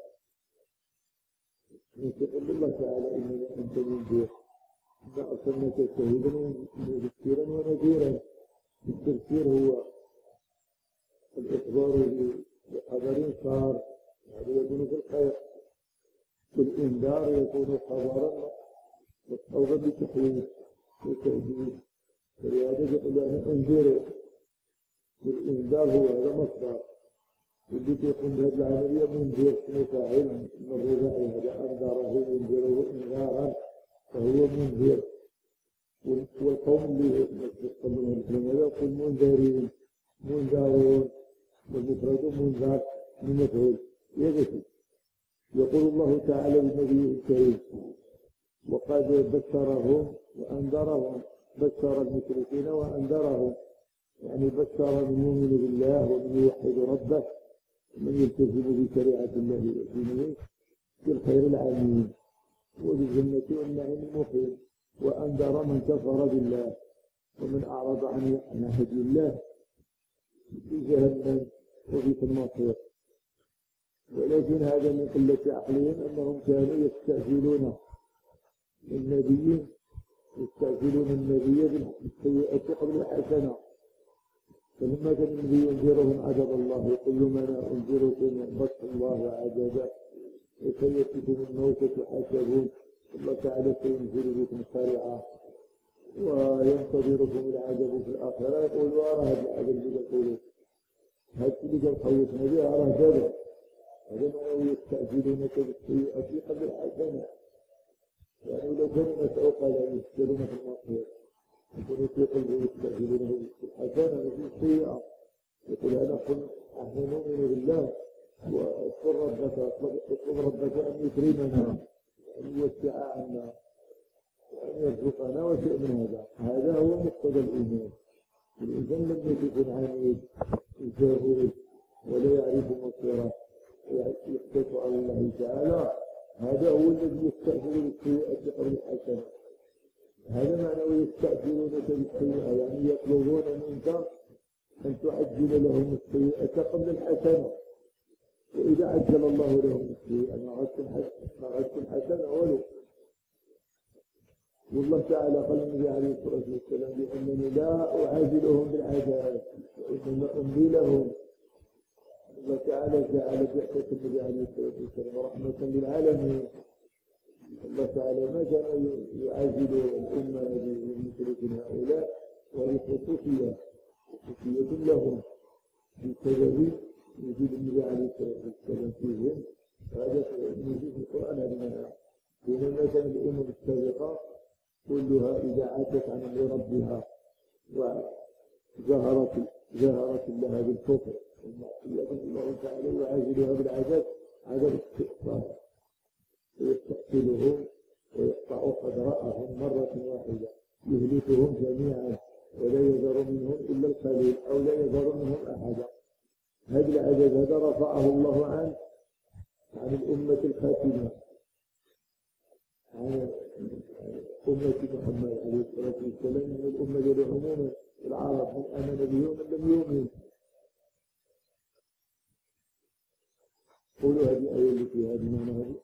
يقول الله تعالى إنما أنت منذر إنا أرسلناك شاهدا ومبشرا ونذيرا. التبشير هو الإخبار بخبر صار، هذا يكون في الخير. والإنذار يكون خبرا مصحوبا بتخويف وتهديد، ولهذا يقول أنا أنذر. والإنذار هو هذا مصدر، والذي يقوم بهذه العملية منذر اسمه فاعل من الرباعي، هذا أنذره ينذره إنذارا فهو منذر. والقوم اللي يستخدمون الكلمة هذا يقول منذرين منذرون، والمفرد منذر من مفعول يجب. يقول الله تعالى لنبيه الكريم: وقد بشرهم وأنذرهم، بشر المشركين وأنذرهم، يعني بشر من يؤمن بالله ومن يوحد ربه ومن يلتزم بشريعة الله ودينه بالخير العميم وبالجنة والنعيم المقيم، وأنذر من كفر بالله ومن أعرض عن هدي الله في جهنم وبئس المصير. ولكن هذا من قلة عقلهم أنهم كانوا يستعجلون النبي يستعجلون النبي بالسيئة قبل الحسنة، فلما كان النبي ينذرهم عذاب الله يقول لهم: أنا أنذركم بطش الله وعذابه وسيأتيكم الموت تحاسبون، الله تعالى سينزل بكم صريعا وينتظركم العذاب في الآخرة. يقول: أرى هذا العذاب اللي يقولون، هذا اللي كان خوفنا به أراه دابا. هذا معناه يستعجلونك بالسيئة قبل الحسنة، يعني لو كانوا مسعوقا لا يستعجلون في المصير، يكونوا في قلبه يستعجلون بالحسنة وفي السيئة. يقول: أنا قل نحن نؤمن بالله واذكر ربك اطلب ربك أن يكرمنا وأن يوسع عنا وأن يرزقنا وشيء من هذا. هذا هو مقتضى الإيمان. الإنسان لم يكن عنيد جاهل ولا يعرف مصيره ويحدث على الله تعالى، هذا هو الذي يستعجل بالسيئة قبل الحسنة. هذا معناه يستعجلونك بالسيئة، يعني يطلبون منك أن تعجل لهم السيئة قبل الحسنة. وإذا عجل الله لهم السيئة ما غدتم حسنة ولو. والله تعالى قال النبي عليه الصلاة والسلام: بأنني لا أعاجلهم بالعذاب وإنما أملي لهم. الله تعالى جعل بعثة النبي عليه الصلاة والسلام رحمة للعالمين. الله تعالى ما كان يعاجل الأمة بالمشركين هؤلاء، وهي خصوصية خصوصية لهم بسبب وجود النبي عليه الصلاة والسلام فيهم. هذا موجود في القرآن. هذا بينما كان الأمم السابقة كلها إذا عادت عن أمر ربها وظهرت ظهرت لها بالكفر والمعصية، الله تعالى يعاجلها بالعذاب عذاب استئصال، ويستأصلهم ويقطع قدرهم مرة واحدة، يهلكهم جميعا ولا يذر منهم إلا القليل أو لا يذر منهم أحدا. هذا العذاب هذا رفعه الله عن عن الأمة الخاتمة، عن أمة محمد عليه الصلاة والسلام، من الأمة عموما العرب، من آمن به ومن لم يؤمن. قولوا هذه الآية التي هذه معنى هذه: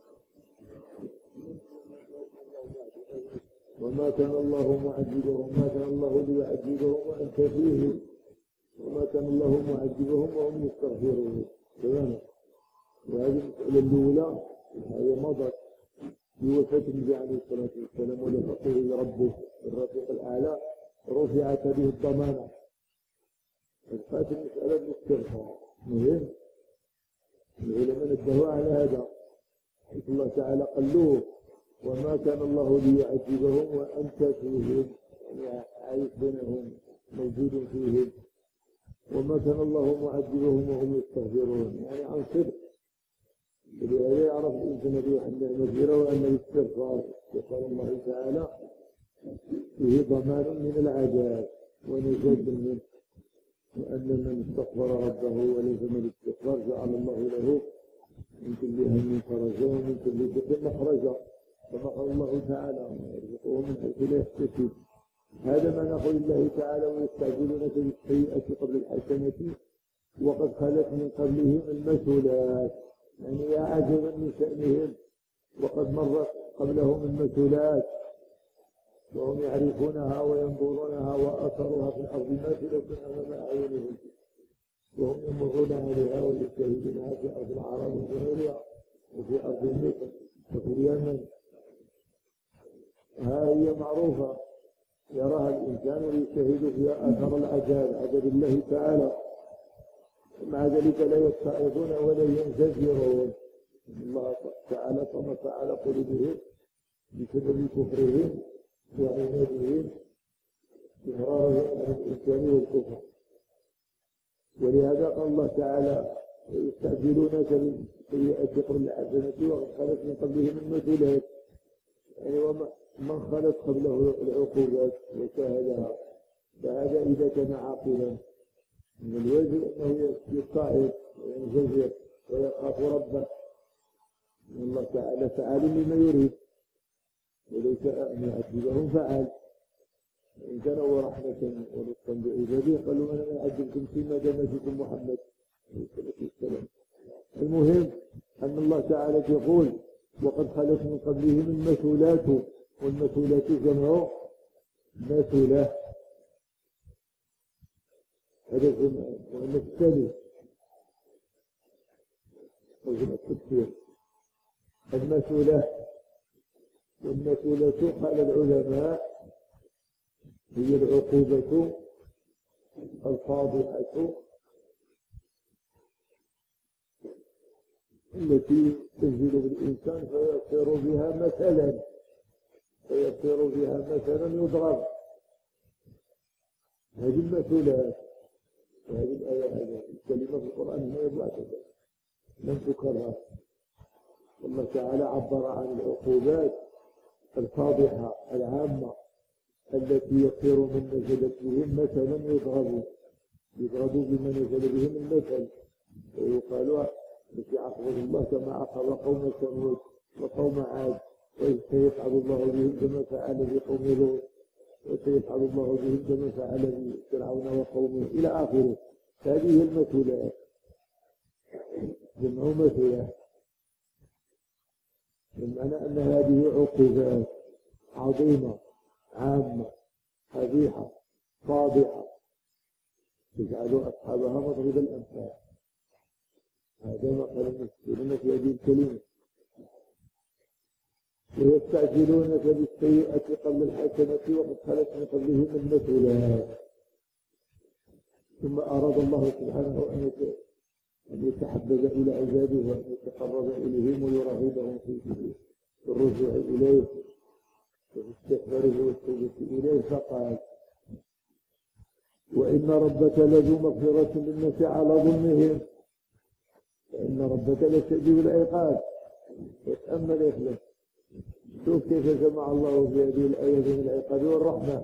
وما كان الله معذبهم ما كان الله ليعذبهم وأنت فيهم وما كان الله معذبهم وهم يستغفرون. تمام. وهذه المسألة الأولى هي مضت بوفاة النبي عليه الصلاة والسلام ولحقه بربه الرفيق الأعلى، رفعت به الضمانة. فبقات المسألة بالاستغفار مهم. العلماء نبهوا على هذا. الله تعالى قال له: وما كان الله ليعذبهم وأنت فيهم، يعني عايش بينهم موجود فيهم. وما كان الله معذبهم وهم يستغفرون، يعني عن صدق. ولهذا يعرف الإنسان بأن المغفرة وأن الاستغفار يقال الله تعالى فيه ضمان من العذاب ونجاة منه، وأن من استغفر ربه ولزم الاستغفار جعل الله له من كل هم فرجا ومن كل ضيق مخرجا، كما قال الله تعالى: ويرزقه من حيث لا يحتسب. هذا ما نقول الله تعالى: ويستعجلونك بالسيئة قبل الحسنة وقد خلت من قبلهم المثلات، يعني يا عجبا من شأنهم وقد مرت قبلهم المثلات وهم يعرفونها وينظرونها وأثرها في الأرض ماثلة أمام أعينهم، وهم يمرون عليها ويشاهدونها في أرض العرب وغيرها وفي أرض مصر وفي اليمن. ها هي معروفة يراها الإنسان ويشاهد فيها أثر العذاب عذاب الله تعالى، مع ذلك لا يتعظون ولا ينزجرون. الله تعالى طمس على قلوبهم بسبب كفرهم وعنادهم إغرارهم عن الإنسان والكفر. ولهذا قال الله تعالى يستعجلونك بالسيئة قبل الحسنة وقد خلت من قبلهم المثلات، يعني ومن خلت قبله العقوبات وشاهدها، فهذا إذا كان عاقلا من الواجب أنه يتعظ وينزجر ويخاف ربه، الله تعالى فعال لما يريد، وليس أن يعذبهم فعل، وإن كانوا رحمة ولطفا بعباده قالوا أنا ما يعذبكم فيما دام فيكم محمد عليه الصلاة والسلام. المهم أن الله تعالى يقول وقد خلت من قبلهم المثلات، والمثلات جمع مثلة، هذا جمع وأن الثاني وجمع التكثير. المثلة والمثلة قال العلماء هي العقوبة الفاضحة التي تنزل بالإنسان فيصير بها مثلا فيصير بها مثلا يضرب. هذه المثلات وهذه الآية هذه الكلمة في القرآن ما يبعث لم تكرها. الله تعالى عبر عن العقوبات الفاضحة العامة التي يصير من نزلت بهم مثلا يضربوا يضربوا بما نزل بهم المثل، ويقالوا التي عاقبه الله كما عاقب قوم ثمود وقوم عاد، وإذ سيفعل الله بهم كما فعل بقوم لوط، وسيفعل الله بهم كما فعل بفرعون وقومه إلى آخره. هذه المثلات جمع مثلة، بمعنى أن هذه عقوبات عظيمة عامة قبيحة فاضحة تجعل أصحابها مضرب الأمثال. هذا ما قال المفسرون في هذه الكلمة. ويستعجلونك بالسيئة قبل الحسنة وقد خلت من قبلهم المثلات. ثم أراد الله سبحانه أن يتحبب إلى عباده وأن يتقرب إليهم ويرغبهم في الرجوع إليه وفي استغفاره والتوبة إليه، فقال وإن ربك لذو مغفرة للناس على ظلمهم فإن ربك لشديد العقاب. وتأمل يا أخي، شوف كيف جمع الله في هذه الآية بين العقاب والرحمة.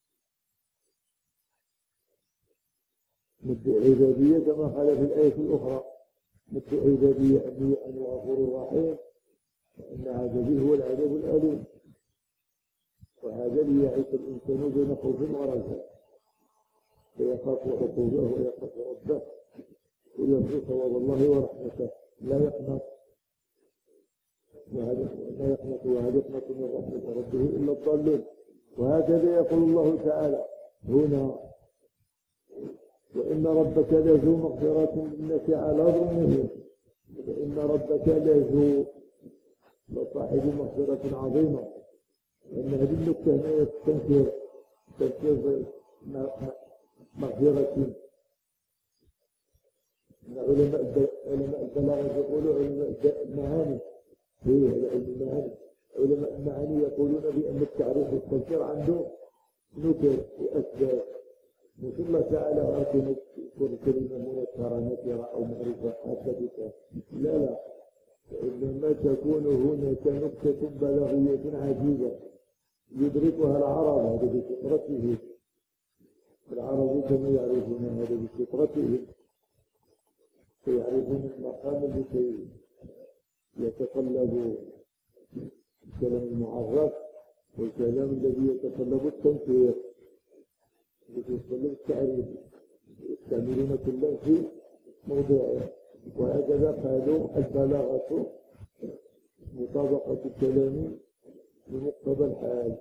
مد عبادية كما قال في الآية الأخرى، مد عبادية أني أنا الغفور الرحيم، وأن عذابي هو العذاب الأليم، وهذا ليعيش الإنسان بين خوف ورجاء، فيخاف عقوبه ويخاف ربه ويرجو ثواب الله ورحمته، لا يقنط لا يقنط وهل يقنط من رحمة ربه إلا الضالون. وهكذا يقول الله تعالى هنا وإن ربك لذو مغفرة للناس على ظلمهم، وإن ربك لذو لصاحب مغفرة عظيمة. لأن هذه النكتة هنا تنكر تنكر مغفرة. علماء علماء البلاغة يقولوا علماء المعاني هي علم المعاني علماء المعاني يقولون بأن التعريف والتنكير عنده نكت وأسباب. مش الله تعالى غير تكون كلمة منكرة نكرة أو معرفة حادثة، لا لا، إنما تكون هناك نكتة بلاغية عجيبة يدركها العرب، هذا بفطرته. العرب كما يعرفون هذا بفطرته، فيعرفون المقام الذي يتطلب الكلام المعرف والكلام الذي يتطلب التنكير يتطلب التعريف، يستعملون كله في موضوعه. وهكذا قالوا البلاغة مطابقة الكلام لمقتضى الحال.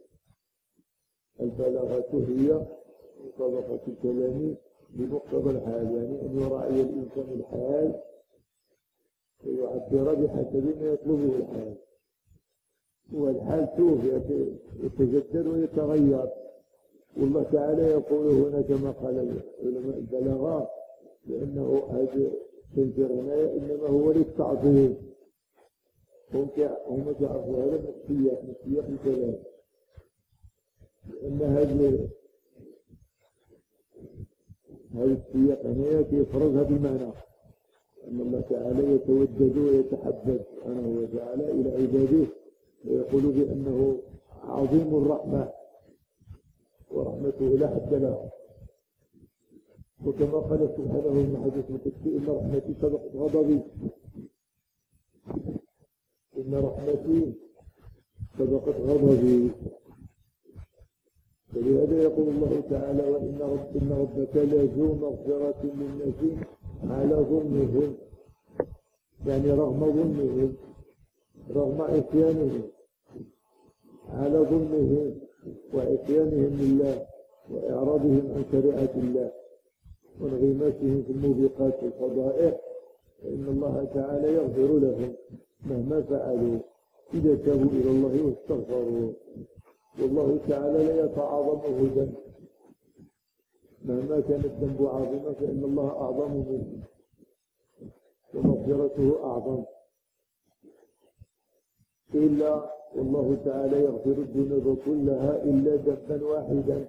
البلاغة هي مطابقة الكلام بمقتضى الحال، يعني أن يراعي الإنسان الحال ويعبر بحسب ما يطلبه الحال. والحال شوف يتجدد ويتغير. والله تعالى يقول هنا كما قال علماء البلاغة لأنه هذا التنكير هنا إنما هو للتعظيم. هم تعرفوا هذا من السياق من سياق الكلام، لأن هذه هذا السياق هنا يفرزها بالمعنى. أن الله تعالى يتودد ويتحبب سبحانه وتعالى إلى عباده، ويقول بأنه عظيم الرحمة ورحمته لا حد لها. وكما قال سبحانه في حديث القدسي: إن رحمتي سبقت غضبي، إن رحمتي سبقت غضبي. فلهذا يقول الله تعالى: وإن رب إن ربك لذو مغفرة للناس على ظلمهم، يعني رغم ظلمهم، رغم عصيانهم، على ظلمهم وعصيانهم لله وإعراضهم عن شريعة الله وانغماسهم في الموبقات والفضائح، فإن الله تعالى يغفر لهم مهما فعلوا إذا تابوا إلى الله واستغفروا. والله تعالى لا يتعاظمه ذنب، مهما كان الذنب عظيما فإن الله أعظم منه ومغفرته أعظم. إلا والله تعالى يغفر الذنوب كلها إلا ذنبا واحدا،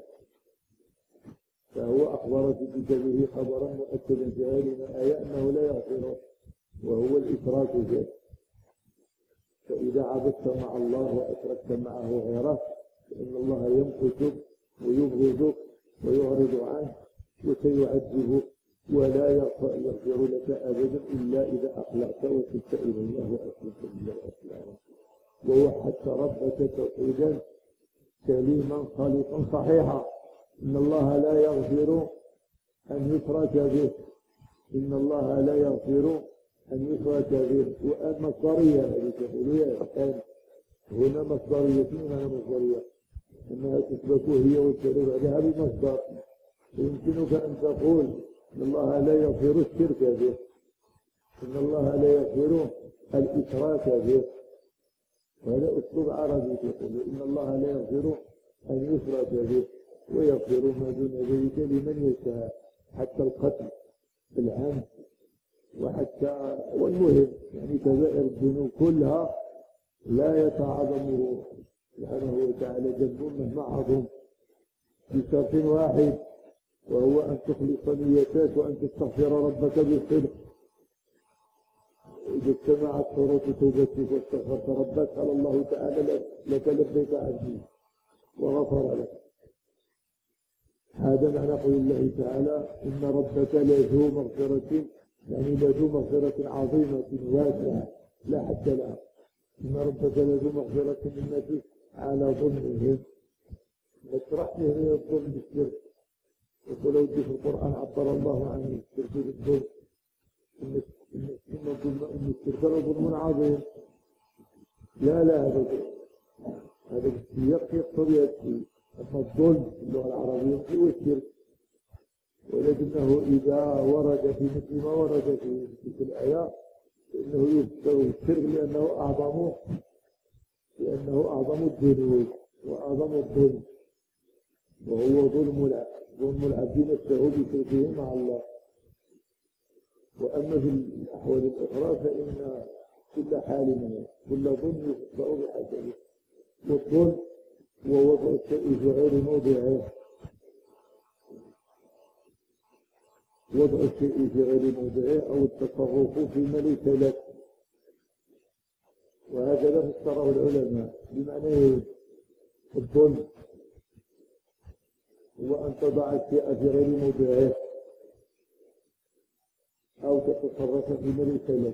فهو أخبر في كتابه خبرا مؤكدا في هذه الآية أنه لا يغفره، وهو الإشراك به. فإذا عبدت مع الله وأشركت معه غيره فإن الله يمقتك ويبغضك ويعرض عنك وسيعذبك، ولا يغفر لك أبدا إلا إذا أقلعت وتبت إلى الله وأسلمت إلى الإسلام ووحدت ربك توحيدا سليما خالصا صحيحا. إن الله لا يغفر أن يشرك به، إن الله لا يغفر أن يشرك به. وأن مصدرية هذه تقول يا أخوان، هنا مصدرية. هنا مصدرية أنها تثبت هي والشرور عليها بمصدر. يمكنك أن تقول إن الله لا يغفر الشرك به، إن الله لا يغفر الإشراك به، وهذا أسلوب عربي تقول إن الله لا يغفر أن يشرك به ويغفر ما دون ذلك لمن يشاء، حتى القتل العمد وحتى والمهم يعني كبائر الذنوب كلها لا يتعاظمه سبحانه وتعالى ذنب مهما عظم، بشرط واحد وهو أن تخلص نيتك وأن تستغفر ربك بالصدق. إذا اجتمعت شروط توبتك واستغفرت ربك قال الله تعالى لك لبيك عبدي وغفر لك. هذا معنى قول الله تعالى: إن ربك لذو مغفرة، يعني لذو مغفرة عظيمة واسعة لا حد لها. إن ربك لذو مغفرة للناس على ظلمهم. نشرح هنا الظلم بالشرك، ولو في القرآن عبر الله عن الشرك بالظلم، إن الظلم إن الشرك ظلم عظيم. لا لا هذا هذا السياق يقتضي الشيء. أما الظلم في اللغة العربية هو الشرك، ولكنه إذا ورد في مثل ما ورد في تلك الآية فإنه يذكر الشرك لأنه أعظم لأنه أعظم الذنوب وأعظم الظلم، وهو ظلم العبد ظلم العبد نفسه بشركه مع الله. وأما في الأحوال الأخرى فإن كل حال منه كل ظلم يخطأ بحسبه، والظلم ووضع الشيء في غير موضعه وضع الشيء في غير موضعه أو التصرف فيما ليس لك. وهكذا فسره العلماء بمعنى الظلم هو أن تضع الشيء في غير موضعه أو تتصرف فيما ليس لك.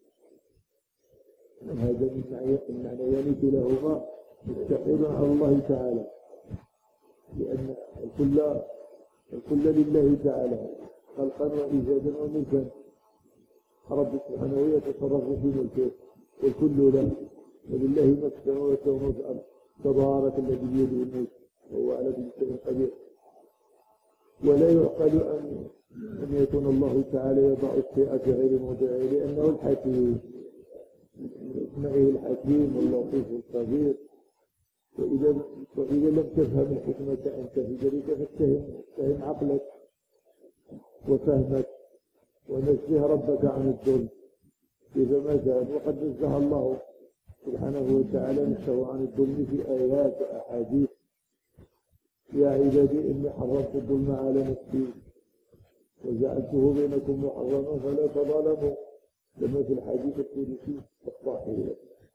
هذا من المعنيان كلاهما مستحيل على الله تعالى، لأن الكل الكل لله تعالى خلقا وإيجادا وملكا. رب سبحانه يتصرف في ملكه والكل له، ولله ما في السماوات وما في الأرض، تبارك الذي بيده الملك وهو على كل شيء قدير. ولا يعقل أن أن يكون الله تعالى يضع الشيء في غير موضعه، لأنه الحكيم، اسمه الحكيم واللطيف الخبير. وإذا وإذا لم تفهم الحكمة أنت في ذلك فاتهم فهم عقلك وفهمك، ونزه ربك عن الظلم إذا ما زال. وقد نزه الله سبحانه وتعالى نفسه عن الظلم في آيات وأحاديث: يا عبادي إني حرمت الظلم على نفسي وجعلته بينكم محرما فلا تظالموا. كما في الحديث القدسي الصحيح.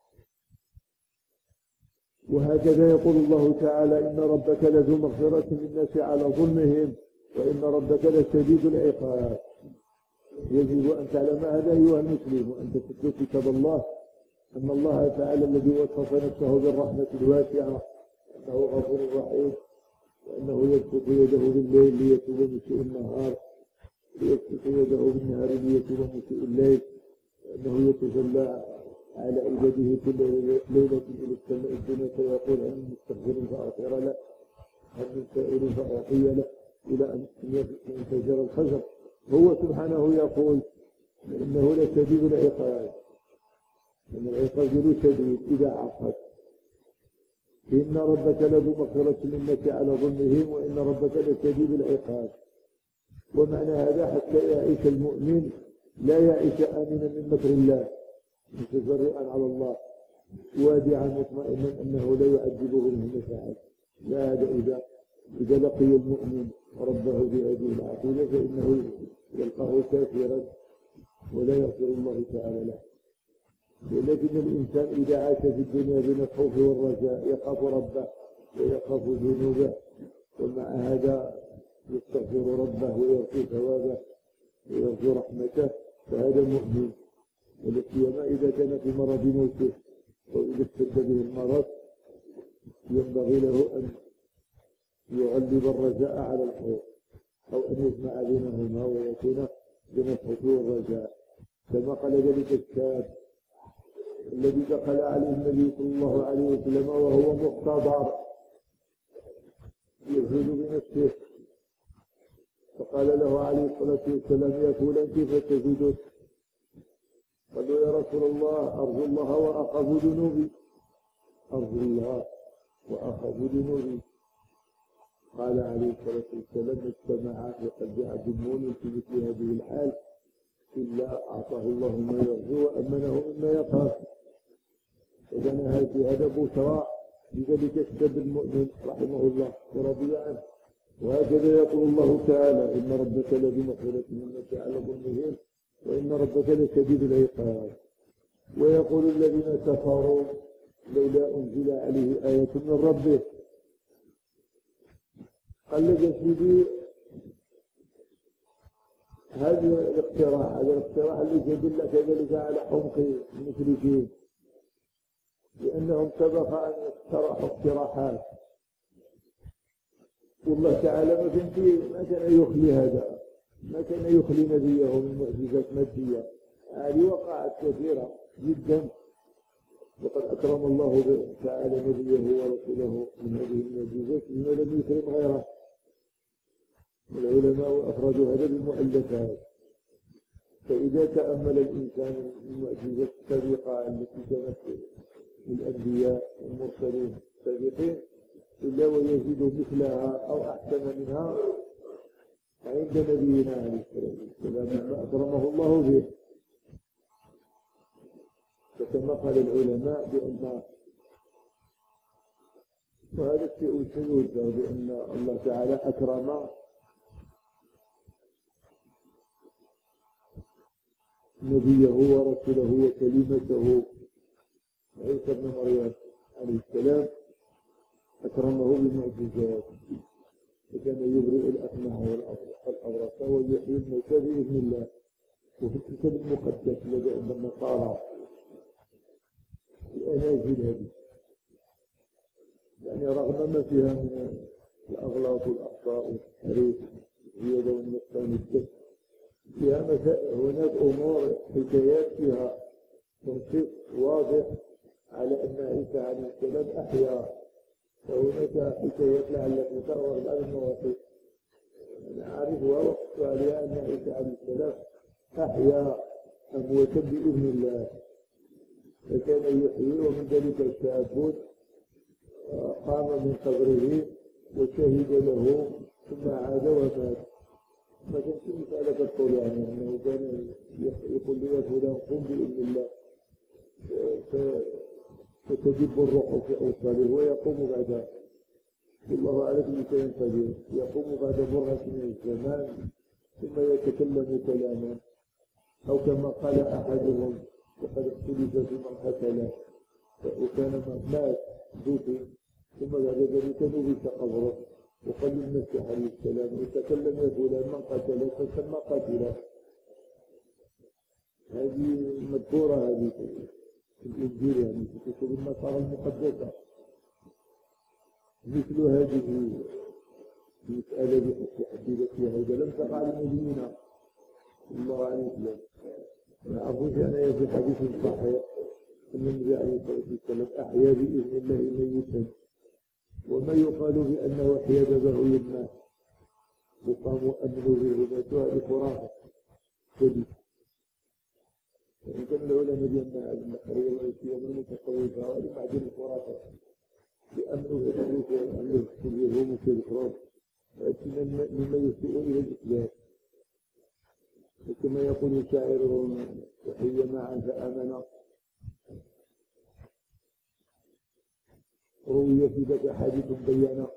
وهكذا يقول الله تعالى: إن ربك لذو مغفرة للناس على ظلمهم وإن ربك لشديد العقاب. يجب أن تعلم هذا أيها المسلم، وأن تتلو كتاب الله، أن الله تعالى الذي وصف نفسه بالرحمة الواسعة أنه غفور رحيم، وأنه يبسط يده بالليل ليتوب مسيء النهار، ويبسط يده بالنهار ليتوب مسيء الليل، وأنه يتجلى على عباده كل ليلة إلى السماء الدنيا فيقول: هل من مستغفر فأغفر له، هل من سائل فأعطي له، إلى أن ينفجر الفجر. هو سبحانه يقول: إنه لشديد العقاب، إن العقاب له شديد إذا عقب. إن ربك لذو مغفرة للناس على ظلمهم وإن ربك لشديد العقاب. ومعنى هذا حتى يعيش المؤمن لا يعيش آمنا من مكر الله متجرئا على الله وادعا مطمئنا أنه لا يعذبه منه فعل. لا، هذا إذا إذا لقي المؤمن ربه بهذه العقيدة فإنه يلقاه كافرا ولا يغفر الله تعالى له. ولكن الإنسان إذا عاش في الدنيا بين الخوف والرجاء يخاف ربه ويخاف ذنوبه، ومع هذا يستغفر ربه ويرجو ثوابه ويرجو رحمته، فهذا مؤمن. ولسيما إذا كان في مرض موته أو إذا اشتد به المرض ينبغي له أن يغلب الرجاء على الخوف، أو أن يجمع بينهما ويكون بين الخوف والرجاء، كما قال ذلك الشاب الذي دخل عليه النبي صلى الله عليه وسلم وهو مختبر يجهد بنفسه، فقال له عليه الصلاة والسلام: يا فلان كيف تجدك؟ قال له: يا رسول الله، أرجو الله وأخاف ذنوبي، أرجو الله وأخاف ذنوبي. قال عليه الصلاة والسلام: اجتمع في قلب عبد المؤمن في مثل هذه الحال إلا أعطاه الله ما يرجو وأمنه مما يخاف. فكان هذا بشرى لذلك الشاب المؤمن رحمه الله ورضي عنه. وهكذا يقول الله تعالى: إن ربك لذو مغفرة للناس على ظلمهم وإن ربك لشديد العقاب. ويقول الذين كفروا: لولا أنزل عليه آية من ربه. قال لك يا سيدي هذا الاقتراح هذا الاقتراح الذي يدل كذلك على حمق المشركين، لأنهم سبق أن اقترحوا اقتراحات، والله تعالى ما كان فيه ما كان يخلي هذا، ما كان يخلي نبيه من معجزات مادية. هذه وقعت كثيرة جدا، وقد أكرم الله تعالى نبيه ورسوله من هذه المعجزات بما لم يكرم غيره. العلماء أفردوا هذا بالمؤلفات. فإذا تأمل الإنسان المعجزات السابقة التي كانت للأنبياء والمرسلين السابقين إلا ويجد مثلها أو أحسن منها عند نبينا عليه الصلاة والسلام ما أكرمه الله به. فكما قال العلماء بأن وهذا الشيء سيذكر بأن الله تعالى أكرم نبيه ورسوله وكلمته عيسى بن مريم عليه السلام، أكرمه بالمعجزات، فكان يبرئ الأكمه والأبرص ويحيي الموتى بإذن الله. وفي الكتاب المقدس الذي عند النصارى الأناجيل هذه يعني رغم ما فيها من الأغلاط والأخطاء والتحريف والزيادة والنقصان والكذب، فيها هناك أمور حكايات فيها تنصيص واضح على أن عيسى عليه السلام أحيا. فهناك حكايات لعلك تروى بعض المواقف نعرفها وقت عليها أن عيسى عليه السلام أحيا أمواتا بإذن الله، فكان يحيي. ومن ذلك شاب قام من قبره وشهد له ثم عاد ومات. ما كانش مسألة الطول يعني أنه كان يقول لي يا فلان قم بإذن الله فتجب الروح في أوصاله ويقوم بعد والله على كل شيء قدير، يقوم بعد برهة من الزمان ثم يتكلم كلاما أو كما قال أحدهم وقد اختلف في من قتله وكان مات دفن ثم بعد ذلك نبت قبره وقال للمسيح عليه السلام وتكلم يا فلان من قتله فسمى قتله. هذه مذكورة هذه في الإنجيل يعني في كتب النصارى المقدسة. مثل هذه المسألة بحديث يهوذا لم تقع لنبينا صلى الله عليه وسلم. ما أعرفش أنا في حديث صحيح أن النبي عليه الصلاة والسلام أحيا بإذن الله ميتا، وما يقال بأنه أحيا بغي الماء وقاموا أمنوا به ماتوا هذه خرافة كذب. وإن كان العلماء بأن هذه النقرية التي يمنون تقويتها وهذه معدن الخرافة لأمنوا بذلك أنه يكون مكتب خرافة لكن مما يسيء إلى الإسلام. وكما يقول الشاعر وحي معا فآمنا روي في ذاك حديث بيانا.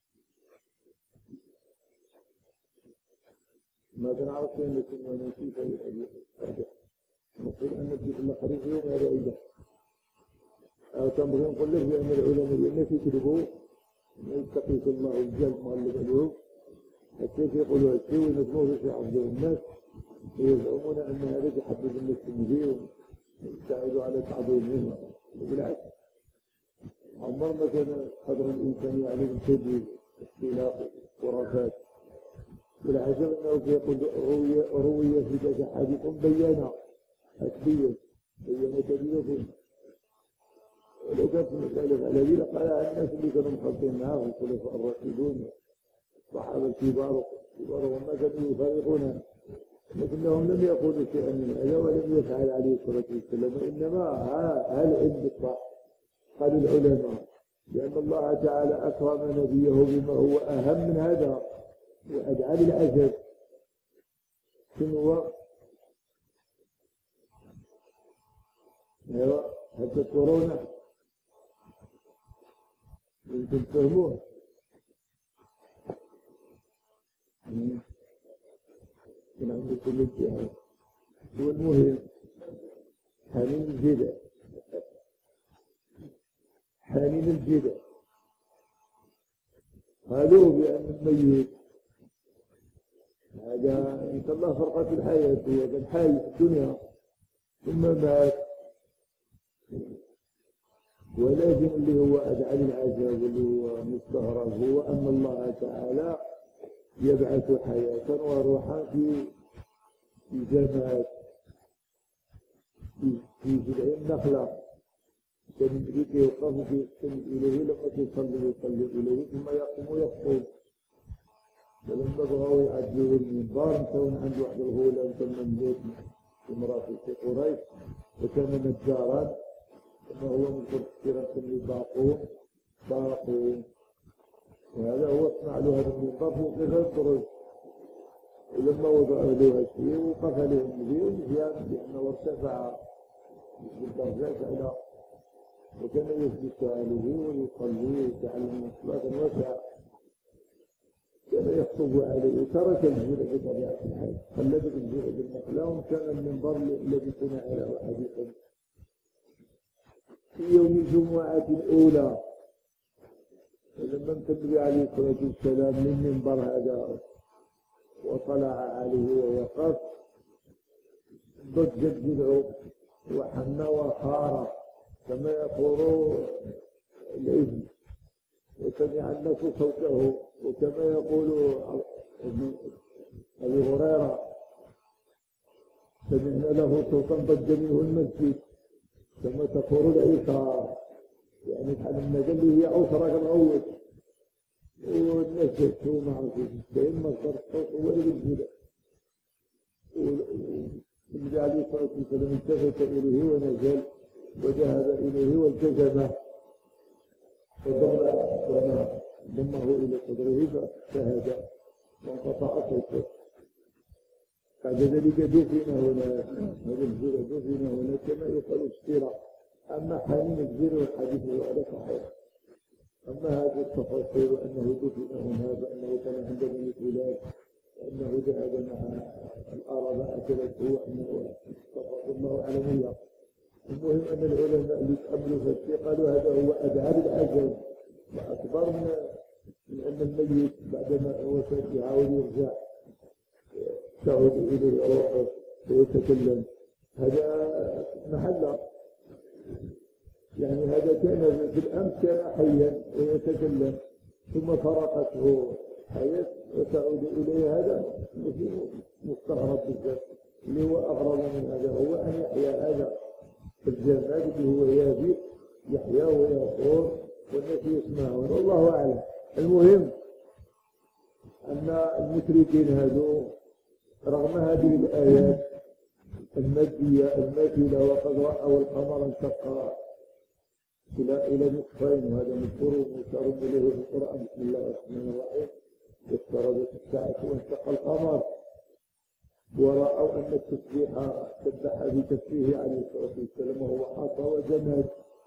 ما كنعرف أن كنا نسيت الحديث نقول أن الجيش الأخرين يوم هذا عيدا أو تنبغي نقول لك بأن العلماء لأن في كتبه يتقيك الله الجل مغلق عليهم حتى يقولوا الشيء وينظموه في عبد الناس ويزعمون أن هذا يحبب الناس النبي ويساعدوا على تعظيمهم. وبالعكس عمر ما كان قدر الإنسان يعلم كذب اختلاف خرافات. والعجب أنه يقول روي روي في ذاك حديث بيانا أكبيا بيانا كبيرة. ولو كانت المسألة على ذي لقال الناس اللي كانوا مخلطين معهم الخلفاء الراشدون الصحابة الكبار الكبار وما كانوا يفارقونها، لكنهم لم يقولوا شيئا من هذا ولم يفعل عليه الصلاة والسلام. وإنما هل عند الصح قال العلماء لأن الله تعالى أكرم نبيه بما هو أهم من هذا وأجعل العجب. شنو هو؟ أيوة هل تذكرونه؟ يمكن تفهموه. من عند كل الجهات هو المهم حنين الجدع حنين الجدع قالوا بأن الميت هذا إن شاء الله فرقة الحياة هو كان حي في الدنيا ثم مات، ولكن اللي هو أجعل العجب واللي هو مستغرب هو أن الله تعالى يبعث حياة وروحا في في جماد في في جذع النخلة كان يريد يوقف يستند إليه لما تصلي يصلي إليه ثم يقوم يخطب. فلما بغوا يعدلوا المنبر كون عنده واحد الغلام تم مليت امرأة في قريش وكان نجارا ثم هو من كثيرا اللي باقون باقون وهذا هو صنع له هذا المنبر فوق الدرج. ولما وضعوا له هالشيء وقف له النبي ومزيان لأنه ارتفع بالدرجات على وكان يثبت عليه ويصلي ويتعلم صلاة واسعة كان يخطب عليه وترك الجزء بطبيعة الحال خلدت الجزء بالنخلة وكان المنبر الذي صنع له حديثا في يوم الجمعة الأولى لما النبي عليه الصلاة والسلام من منبر هذا وطلع عليه ووقف ضجت جذعه وحنى وخار كما يقول الإذن وسمع الناس صوته وكما يقول أبي هريرة سمعنا له صوتا ضج منه المسجد كما تقول العصار يعني كان المجل هي أسرة الغوث والناس يكتبوا معه في السين مصدر الصوت هو الجدع. والنبي عليه الصلاة والسلام التفت إليه ونزل وذهب إليه والتزمه فضمه إلى صدره فشهد وانقطع صوته. بعد ذلك دفن هنا هذا الزر دفن هنا كما يقال السيرة. أما حنين الزر والحديث هذا صحيح. أما هذا التفاصيل أنه دفن هنا فأنه كان عند بني فلان أنه ذهب مع الأرض أكلته واتفق الله على مياه. المهم أن العلماء اللي تأملوا في الشيء قالوا هذا هو أدعى العجب وأكبر من أن الميت بعدما وفاة يعاود يرجع تعود إليه روحه ويتكلم. هذا محل يعني هذا كان في الأمس كان حيا ويتكلم ثم فرقته حياة وتعود إليه. هذا مستغرب بالذات. اللي هو أغرب من هذا هو أن يحيا هذا الجماد اللي هو يابس يحيا ويصور والناس يسمعون والله أعلم. المهم أن المشركين هذو رغم هذه الآيات المادية الماثلة وقد رأوا القمر انشق إلى إلى نصفين وهذا مذكور ومشار إليه في القرآن. بسم الله الرحمن الرحيم اقتربت الساعة وانشق القمر ورأوا أن التسبيح سبح بتسبيحه عليه الصلاة والسلام وهو حاط وجماد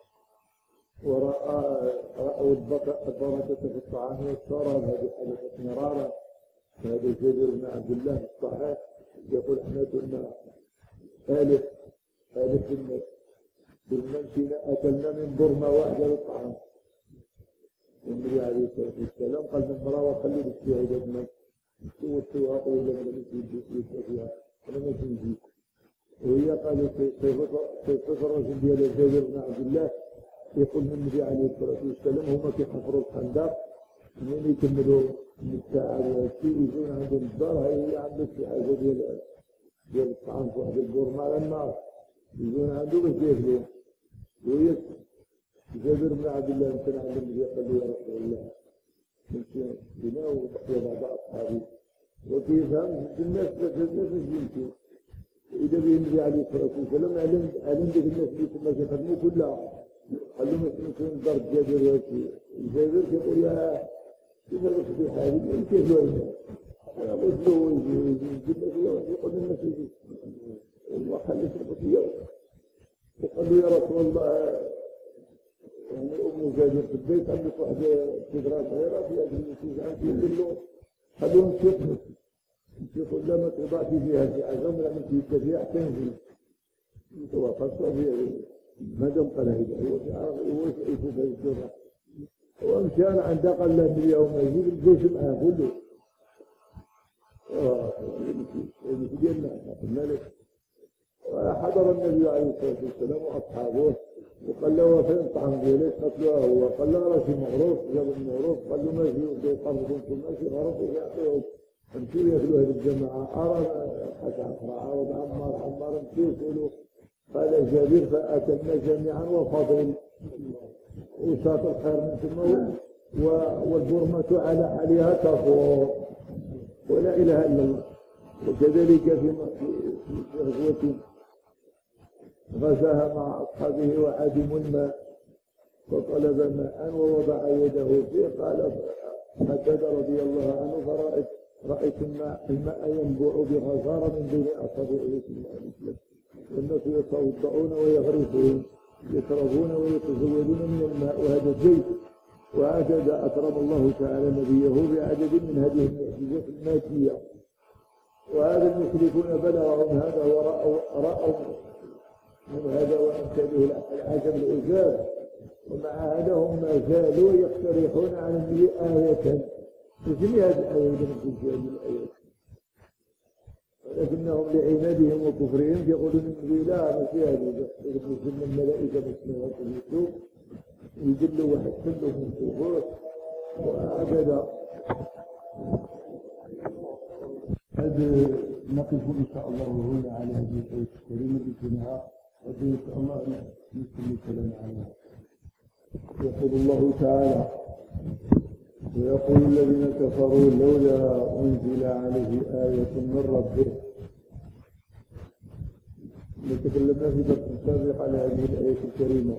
ورأى رأوا البركة في الطعام والشراب. هذه حدثت مرارا. هذا جابر بن عبد الله الصحيح يقول احنا كنا آلف آلف الناس كنا مشينا أكلنا من برمة واحدة للطعام. النبي عليه الصلاة والسلام قال للمرأة وخلي بالسيعة جبنا سوى طويلة من الاسم فيها أنا ما تنجي. وهي قالت كيف الرجل ديال جابر بن عبد الله يقول من النبي عليه الصلاة والسلام هما كيحفروا الخندق منين يكملوا من الساعة والشيء يجون عندهم الدار هي عندها شي حاجة ديال ديال الطعام في واحد البرمة على النار يجون عنده باش ياكلوا. وهي جابر بن عبد الله كان عند النبي قال له يا رسول الله نمشي بنا وبقي بعض أصحابي وكيفهم الناس بس الناس يمشوا. إذا به النبي عليه الصلاة والسلام علم علم ذيك الناس اللي كنا كيخدموا كلها قال لهم يمكن ضرب جابر وشي. جابر كيقول يا كيف الصبيح هذه كيف الوالد أنا قلت له يجيب لك يقول للناس يجي وخلي شربتي وقال له يا رسول الله يعني أم جابر في البيت عندك واحدة شجرة صغيرة فيها جنسيس عنك يقول له خلوهم تشوفني يقول لا ما تضعتي فيها في عزم لما تيجي فيها تنزل توقفت فيها ما دام قال هيدا هو يشوف هذه الشجرة ومشى أنا عند قال له اليوم يجيب الجوش معاه كله ديالنا الملك. وحضر النبي عليه الصلاة والسلام وأصحابه وقال له فين الطعام ديالك؟ قتلوه هو قال له راه شي مغروف جاب المغروف قال له ماشي ويقربون كل ماشي غرف ويعطيهم امشيو ياكلوا هذه الجماعة. أرى حتى عاود عمار عمار امشيو كلوا. قال جابر فأكلنا جميعا وفضل وشاط الخير من ثم والبرمة على حالها تفور ولا إله إلا الله. وكذلك في غزوة غزاها مع أصحابه وعدموا الماء فطلب ماء ووضع يده فيه قال هكذا رضي الله عنه فرأيت رأيت الماء, الماء ينبوع بغزارة من بين أصابعه صلى الله عليه وسلم والناس يتوضؤون ويغرفون يشربون ويتزودون من الماء وهذا الزيت. وهكذا أكرم الله تعالى نبيه بعدد من هذه المعجزات المادية. وهذا المشركون بلغهم هذا ورأوا رأوا من هذا وأمثاله العجب العجاب. ومع هذا هم ما زالوا يقترحون على النبي آية تسمي هذه الآية من هذه الآيات ولكنهم لعنادهم وكفرهم يقولون النبي لا ماشي هذه يقولون الملائكة باسمها اليوسف يدلوا واحد كله من الظهور. وهكذا هذا نقف إن شاء الله هنا على هذه الآية الكريمة بسمها وإن شاء الله نسمي الكلام عليها. يقول الله تعالى ويقول الذين كفروا لولا أنزل عليه آية من ربه. نتكلمنا في درس سابق على هذه الآية الكريمة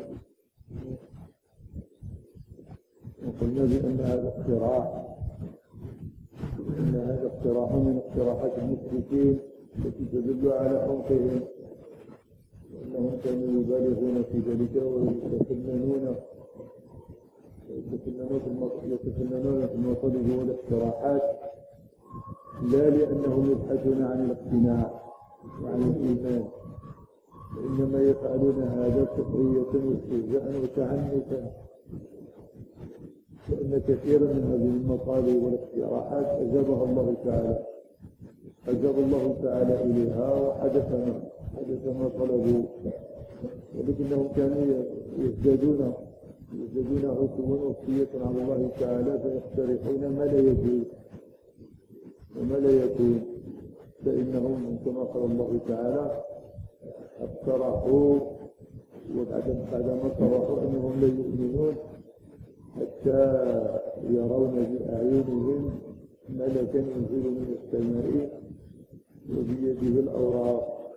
وقلنا بأن هذا اقتراح أن هذا اقتراح من اقتراحات المشركين التي تدل على حمقهم وأنهم كانوا يبالغون في ذلك ويتفننون يتفننون في المطالب والاقتراحات لا لأنهم يبحثون عن الاقتناع وعن الإيمان، وإنما يفعلون هذا سخرية واستهزاء وتعنتا، لأن كثيرا من هذه المطالب والاقتراحات أجابها الله تعالى أجاب الله تعالى إليها وحدث ما حدث ما طلبوا، ولكنهم كانوا يزدادون يزدادون عتوا وخفية على الله تعالى، فيقترحون ما لا يجوز وما لا يكون، فإنهم كما قال الله تعالى اقترحوا وبعد بعدما اقترحوا أنهم لا يؤمنون حتى يرون بأعينهم ملكا ينزل من السماء وبيده الأوراق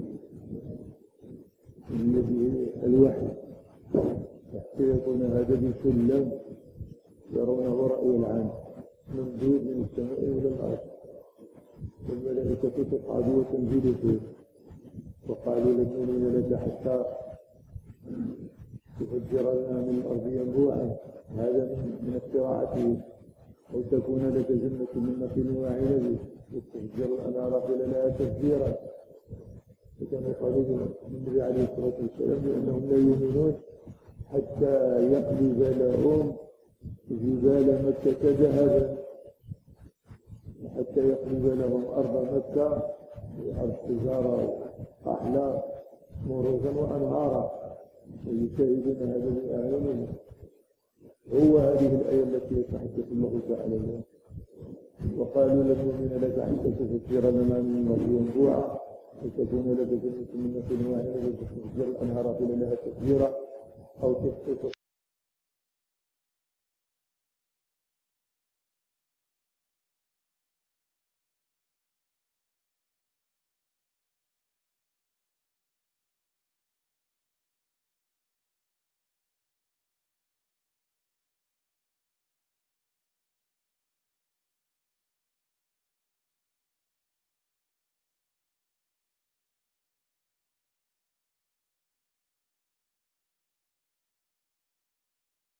بيده الوحي، حتى يكون هذا بسلم يرونه رأي العين ممدود من السماء إلى الأرض، والملائكة تصعد وتنزل فيه، وقالوا لن نؤمن لك حتى تفجر لنا من الأرض ينبوعا، هذا من اختراعته، أو تكون لك جنة من نخيل وعنب وتفجر الأنهار خلالها تفجيرا. فكانوا قالوا النبي عليه الصلاة والسلام بأنهم لا يؤمنون حتى يقلب لهم جبال مكة ذهبا، حتى يقلب لهم أرض مكة أرض تجارة أحلى مروجا وأنهارا، ويشاهدون هذا بأعينهم. هو هذه الآية التي يتحدث الله تعالى عنها، وقالوا لن نؤمن لك حتى تفجر لنا من الأرض ينبوعا وتكون لك جنة من نخيل وعنب وتفجر الأنهار خلالها تفجيرا، أو تسقط